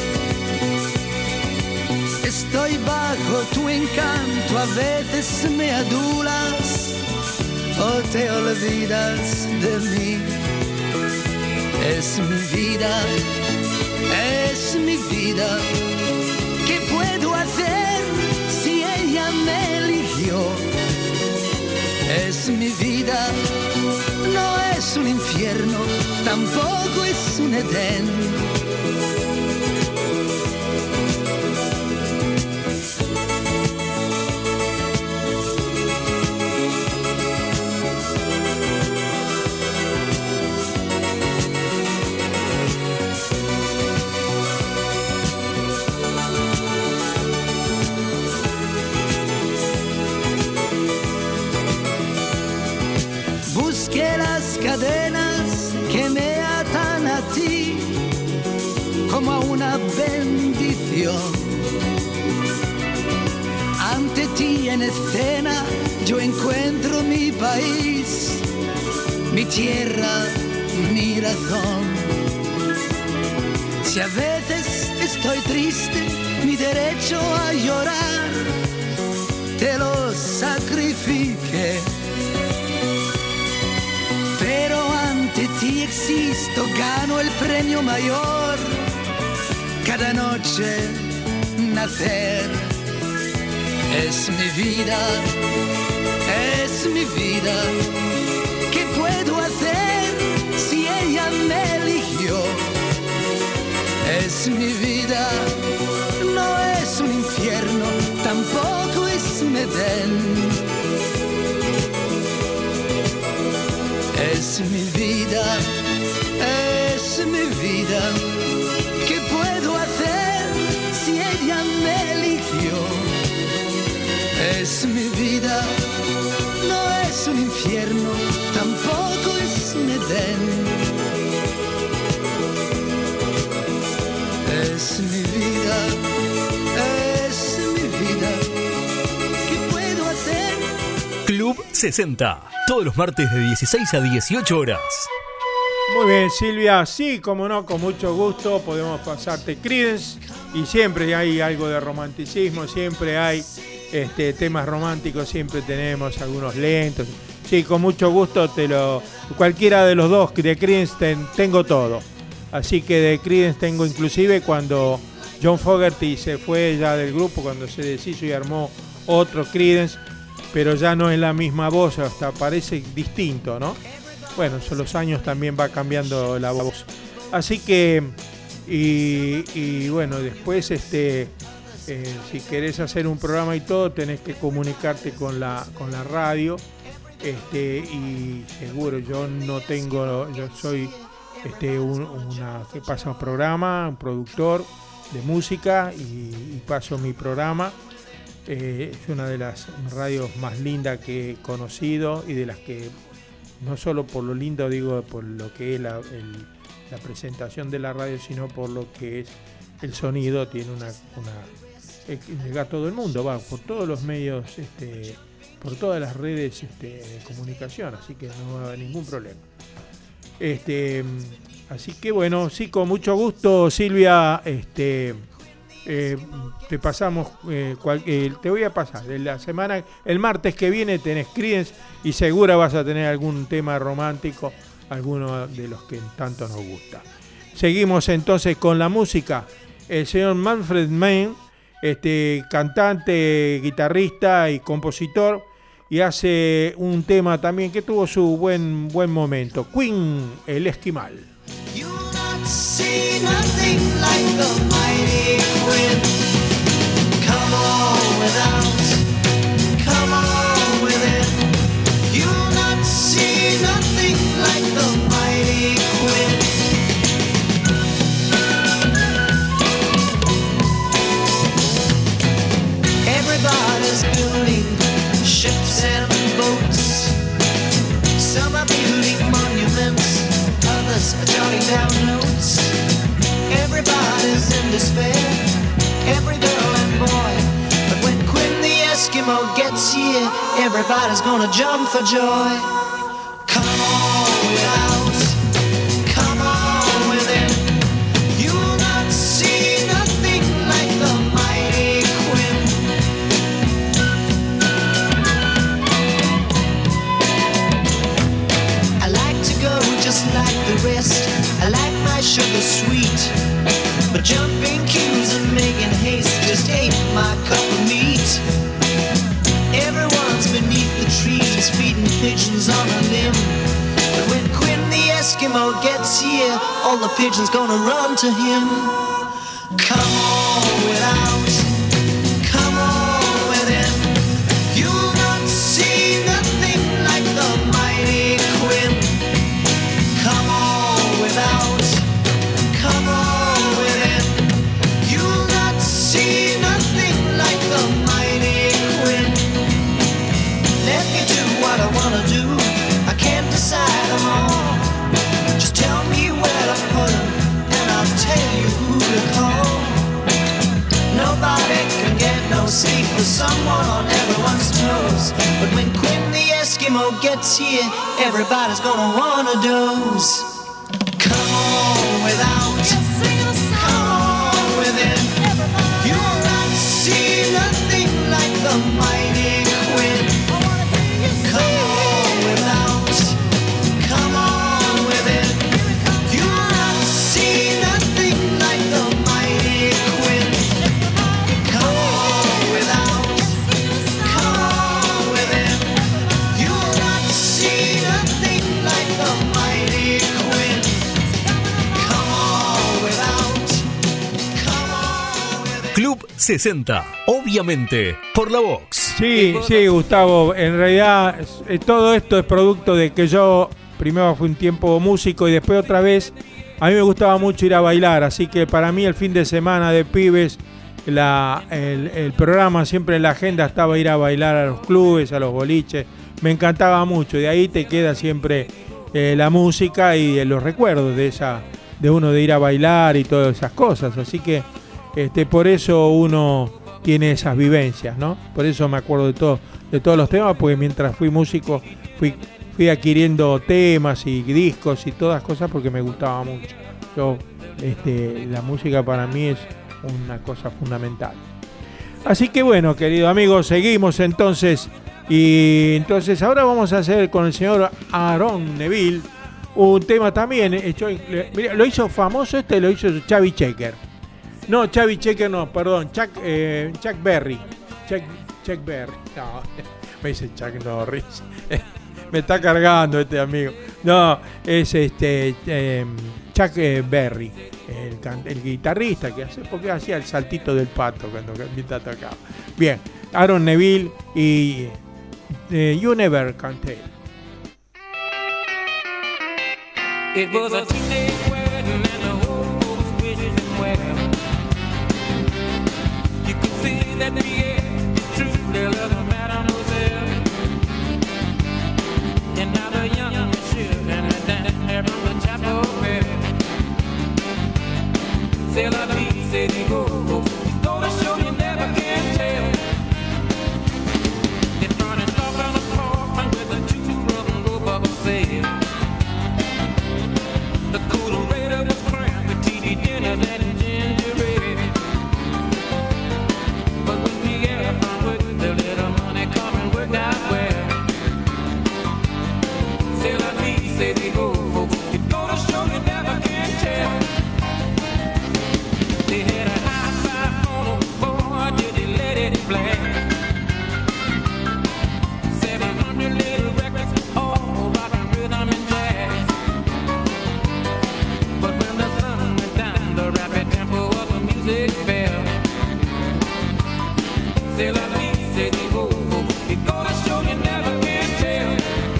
S21: Estoy bajo tu encanto, a veces me adulas o te olvidas de mí. Es mi vida, es mi vida. ¿Qué puedo hacer si ella me eligió? Es mi vida, no es un infierno, tampoco es un Edén. Cadenas que me atan a ti como a una bendición. Ante ti en escena yo encuentro mi país, mi tierra, mi razón. Si a veces estoy triste, mi derecho a llorar te lo sacrifiqué. Pero ante ti existo, gano el premio mayor, cada noche nacer. Es mi vida, es mi vida. ¿Qué puedo hacer si ella me eligió? Es mi vida, no es un infierno, tampoco es un Edén. Es mi vida, es mi vida. ¿Qué puedo hacer si ella me eligió? Es mi vida, no es un infierno, tampoco es un Edén. Es mi vida, es mi vida. ¿Qué puedo hacer?
S1: Club sesenta, todos los martes de dieciséis a dieciocho horas.
S2: Muy bien, Silvia, sí, como no, con mucho gusto podemos pasarte Creedence y siempre hay algo de romanticismo, siempre hay este, temas románticos, siempre tenemos algunos lentos. Sí, con mucho gusto te lo, cualquiera de los dos de Creedence ten, tengo todo. Así que de Creedence tengo inclusive cuando John Fogerty se fue ya del grupo, cuando se deshizo y armó otro Creedence, pero ya no es la misma voz, hasta parece distinto, ¿no? Bueno, son los años, también va cambiando la voz. Así que, y, y bueno, después, este, eh, si querés hacer un programa y todo, tenés que comunicarte con la, con la radio. Este, y seguro, yo no tengo, yo soy este, un, una que pasa un programa, un productor de música y, y paso mi programa. Eh, es una de las radios más lindas que he conocido y de las que, no solo por lo lindo, digo, por lo que es la, el, la presentación de la radio, sino por lo que es el sonido. Tiene una, una eh, llega a todo el mundo, va por todos los medios, este, por todas las redes este, de comunicación, así que no va a haber ningún problema. Este, así que bueno, sí, con mucho gusto, Silvia, este, eh, te pasamos, eh, cual, eh, te voy a pasar, de la semana, el martes que viene tenés Creedence y segura vas a tener algún tema romántico, alguno de los que tanto nos gusta. Seguimos entonces con la música. El señor Manfred Mann, este, cantante, guitarrista y compositor, y hace un tema también que tuvo su buen, buen momento. Queen, el Esquimal.
S21: See nothing like the mighty Queen. Come on without, come on within. You'll not see nothing like the mighty Queen. Everybody's building ships and boats. Some are building monuments, others are jotting down notes. Everybody's in despair, every girl and boy. But when Quinn the Eskimo gets here, everybody's gonna jump for joy. Come on without, come on within. You'll not see nothing like the mighty Quinn. I like to go just like the rest. I like my sugar sweet, but jumping queues and making haste just ain't my cup of meat. Everyone's beneath the trees feeding pigeons on a limb, but when Quinn the Eskimo gets here, all the pigeons gonna run to him. Come on without, come on within. You'll not see nothing like the mighty Quinn. Come on without, come on within. You'll not see nothing like the mighty Quinn. Let me do what I wanna do, I can't decide them all. Just tell me where to put them, and I'll tell you who to call. Nobody can get no sleep with someone on everyone's toes, but when Quinn the Eskimo gets here, everybody's gonna wanna doze. Come on without, come on within. You'll not see nothing like the mighty Quinn. Come on without, come on within. You'll not see nothing like the mighty Quinn. Come on without, come on within. You'll not see nothing like the mighty Quinn. Come on without, come on within.
S1: Club sesenta, obviamente, por la Vox.
S2: Sí, sí, Gustavo, en realidad eh, todo esto es producto de que yo primero fui un tiempo músico y después otra vez a mí me gustaba mucho ir a bailar, así que para mí el fin de semana de pibes, la, el, el programa siempre en la agenda estaba ir a bailar a los clubes, a los boliches, me encantaba mucho, de ahí te queda siempre eh, la música y eh, los recuerdos de esa, de uno de ir a bailar y todas esas cosas, así que este, por eso uno tiene esas vivencias, ¿no? Por eso me acuerdo de todo, de todos los temas, porque mientras fui músico fui, fui adquiriendo temas y discos y todas cosas porque me gustaba mucho. Yo, este, la música para mí es una cosa fundamental. Así que bueno, querido amigo, seguimos entonces. Y entonces ahora vamos a hacer con el señor Aaron Neville un tema también hecho, mira, lo hizo famoso este, lo hizo Chubby Checker. No, Chubby Checker no, perdón, Chuck, eh, Chuck Berry. Chuck, Chuck Berry, no. Me dice Chuck Norris. Me está cargando este amigo. No, es este eh, Chuck Berry, el, can- el guitarrista que hace, porque hacía el saltito del pato cuando mientras tocaba. Bien, Aaron Neville y eh, You Never Can Tell.
S8: It was a teenage wedding and the old folks wishes him well. You could see that the air is true, they love the mademoiselle. And now the young monsieur and the dance from the chapel bell. C'est la vie, c'est the go. It's gonna show you never can tell. It's running off on the apartment with the two brothers go bubble sail. The coolerator was crammed with T D dinners and ginger ale. But when we get from work, the little money come and work out well. C'est la vie, c'est the go. It's gonna show you never can tell. They had a high five on the board, did they let it blast? Seven hundred little records, all rockin' rhythm and jazz. But when the sun went down, the rapid tempo of the music fell. C'est la vie, c'est the go. It's gonna show you never can tell.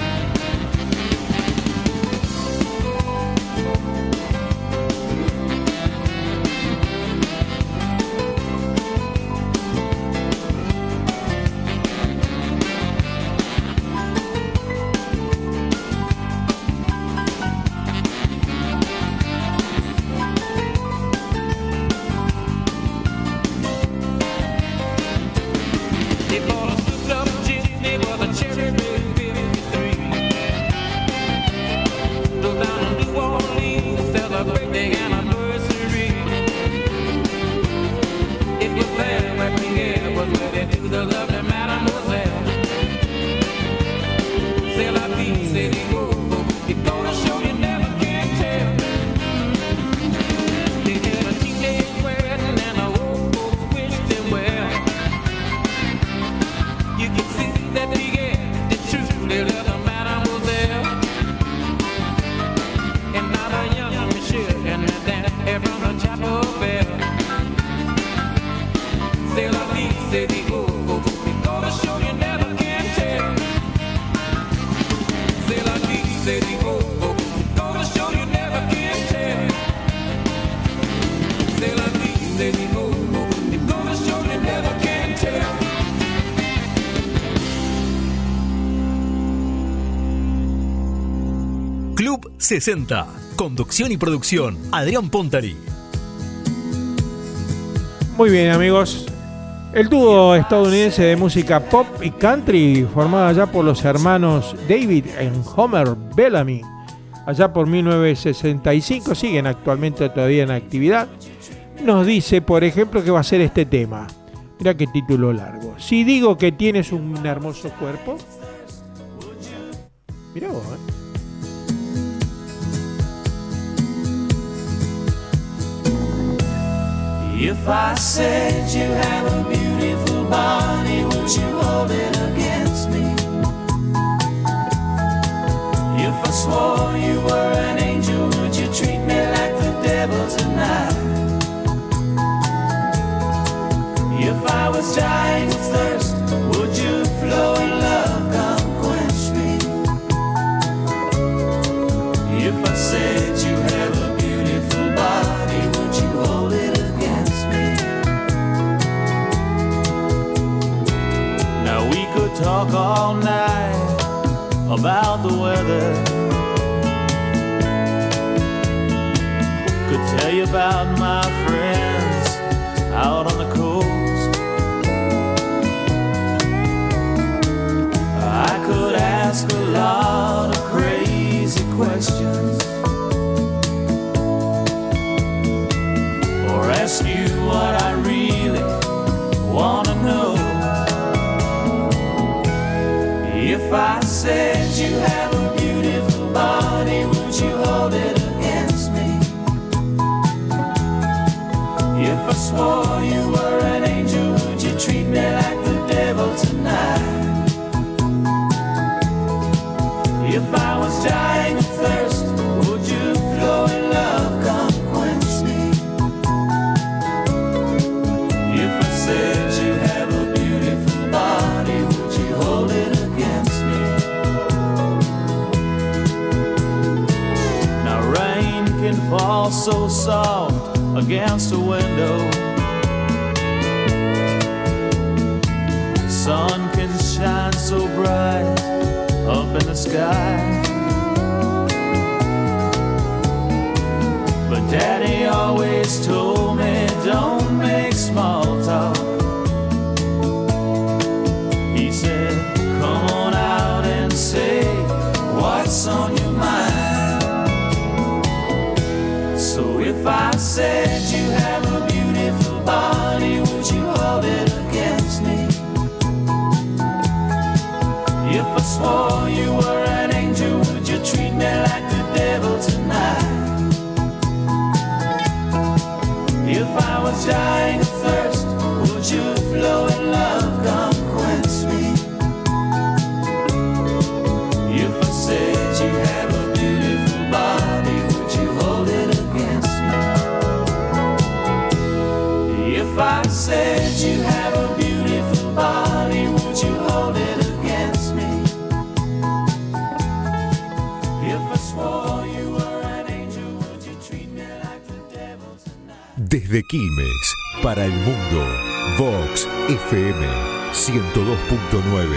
S8: They bought a souped-up jitney with a cherry red fifty-three. Drove down to New Orleans to celebrate their anniversary. It was there where Pierre was wedded to the lovely mademoiselle. C'est la vie, c'est the go. It's gonna show you never can tell. They had a teenage wedding and the old folks wished them well. You can see that the air is true, they love the mademoiselle. And now the young monsieur and the dance from the chapel bell. C'est la vie, c'est the go. It's gonna show you never can tell. C'est la vie, c'est the go. It's gonna show you never can tell. C'est la vie, c'est the go. It's gonna show you never can tell.
S1: Club sesenta. Conducción y producción, Adrián Pontari.
S2: Muy bien, amigos. El dúo estadounidense de música pop y country, formado allá por los hermanos David y Homer Bellamy, allá por mil novecientos sesenta y cinco, siguen actualmente todavía en actividad. Nos dice, por ejemplo, que va a ser este tema. Mira qué título largo. Si digo que tienes un hermoso cuerpo. Mira vos, ¿eh?
S21: If I said you have a beautiful body, would you hold it against me? If I swore you were an angel, would you treat me like the devil tonight? If I was dying of thirst, would you flowing love come quench me? If I said you have a beautiful body, would you hold it against me? Now we could talk all night about the weather. Could tell you about my friends out on the coast. I could ask a lot of crazy questions, or ask you what I really wanna know. If I said you have a beautiful body, would you hold it against me? If I swore you were an angel, would you treat me like the devil tonight?
S3: all so soft against the window. Sun can shine so bright up in the sky, but Daddy always told me don't make small talk. He said, come on out and say what's on your mind. So if I said you have a beautiful body, would you hold it against me? If I swore you were an angel, would you treat me like the devil tonight? If I was dying of thirst, would your flowing love come quench me? If I said you have a beautiful body, would you hold it against me? If I said you have a beautiful body, would you hold it against me?
S4: Desde Quilmes, para el mundo, Vox F M ciento dos punto nueve.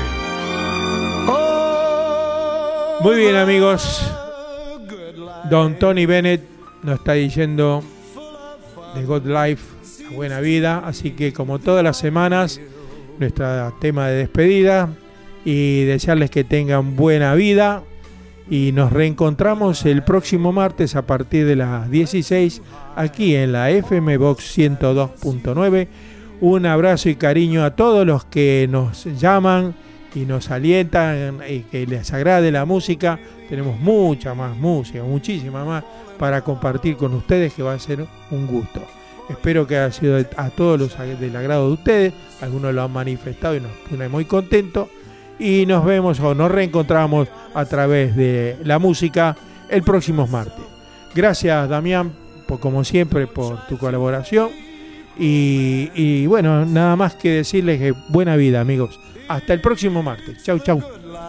S2: Muy bien, amigos. Don Tony Bennett nos está diciendo The Good Life, la buena vida. Así que, como todas las semanas, nuestro tema de despedida y desearles que tengan buena vida. Y nos reencontramos el próximo martes a partir de las dieciséis aquí en la F M Vox ciento dos punto nueve. Un abrazo y cariño a todos los que nos llaman y nos alientan y que les agrade la música. Tenemos mucha más música, muchísima más para compartir con ustedes, que va a ser un gusto. Espero que haya sido a todos los del agrado de ustedes. Algunos lo han manifestado y nos pone muy contentos. Y nos vemos o nos reencontramos a través de la música el próximo martes. Gracias, Damián, por, como siempre, por tu colaboración. Y, y bueno, nada más que decirles que buena vida, amigos. Hasta el próximo martes. Chau, chau.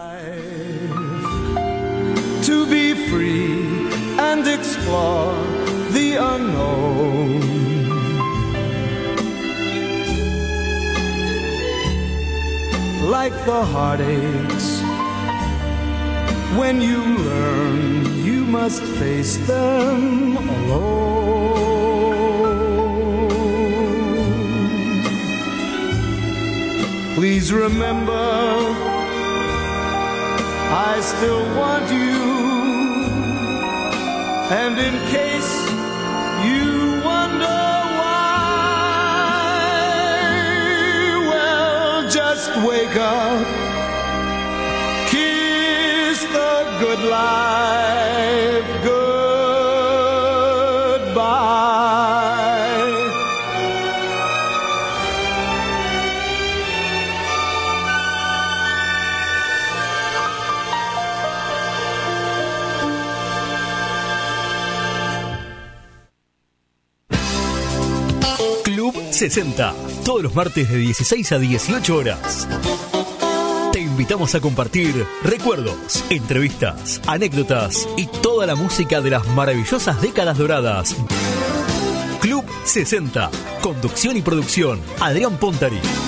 S3: To be free and explore the unknown. Like the heartaches, when you learn you must face them alone. Please remember, I still want you, and in case you wonder just wake up, kiss the good life goodbye.
S1: Club sesenta, todos los martes de dieciséis a dieciocho horas. Te invitamos a compartir recuerdos, entrevistas, anécdotas y toda la música de las maravillosas décadas doradas. Club sesenta, conducción y producción, Adrián Pontari.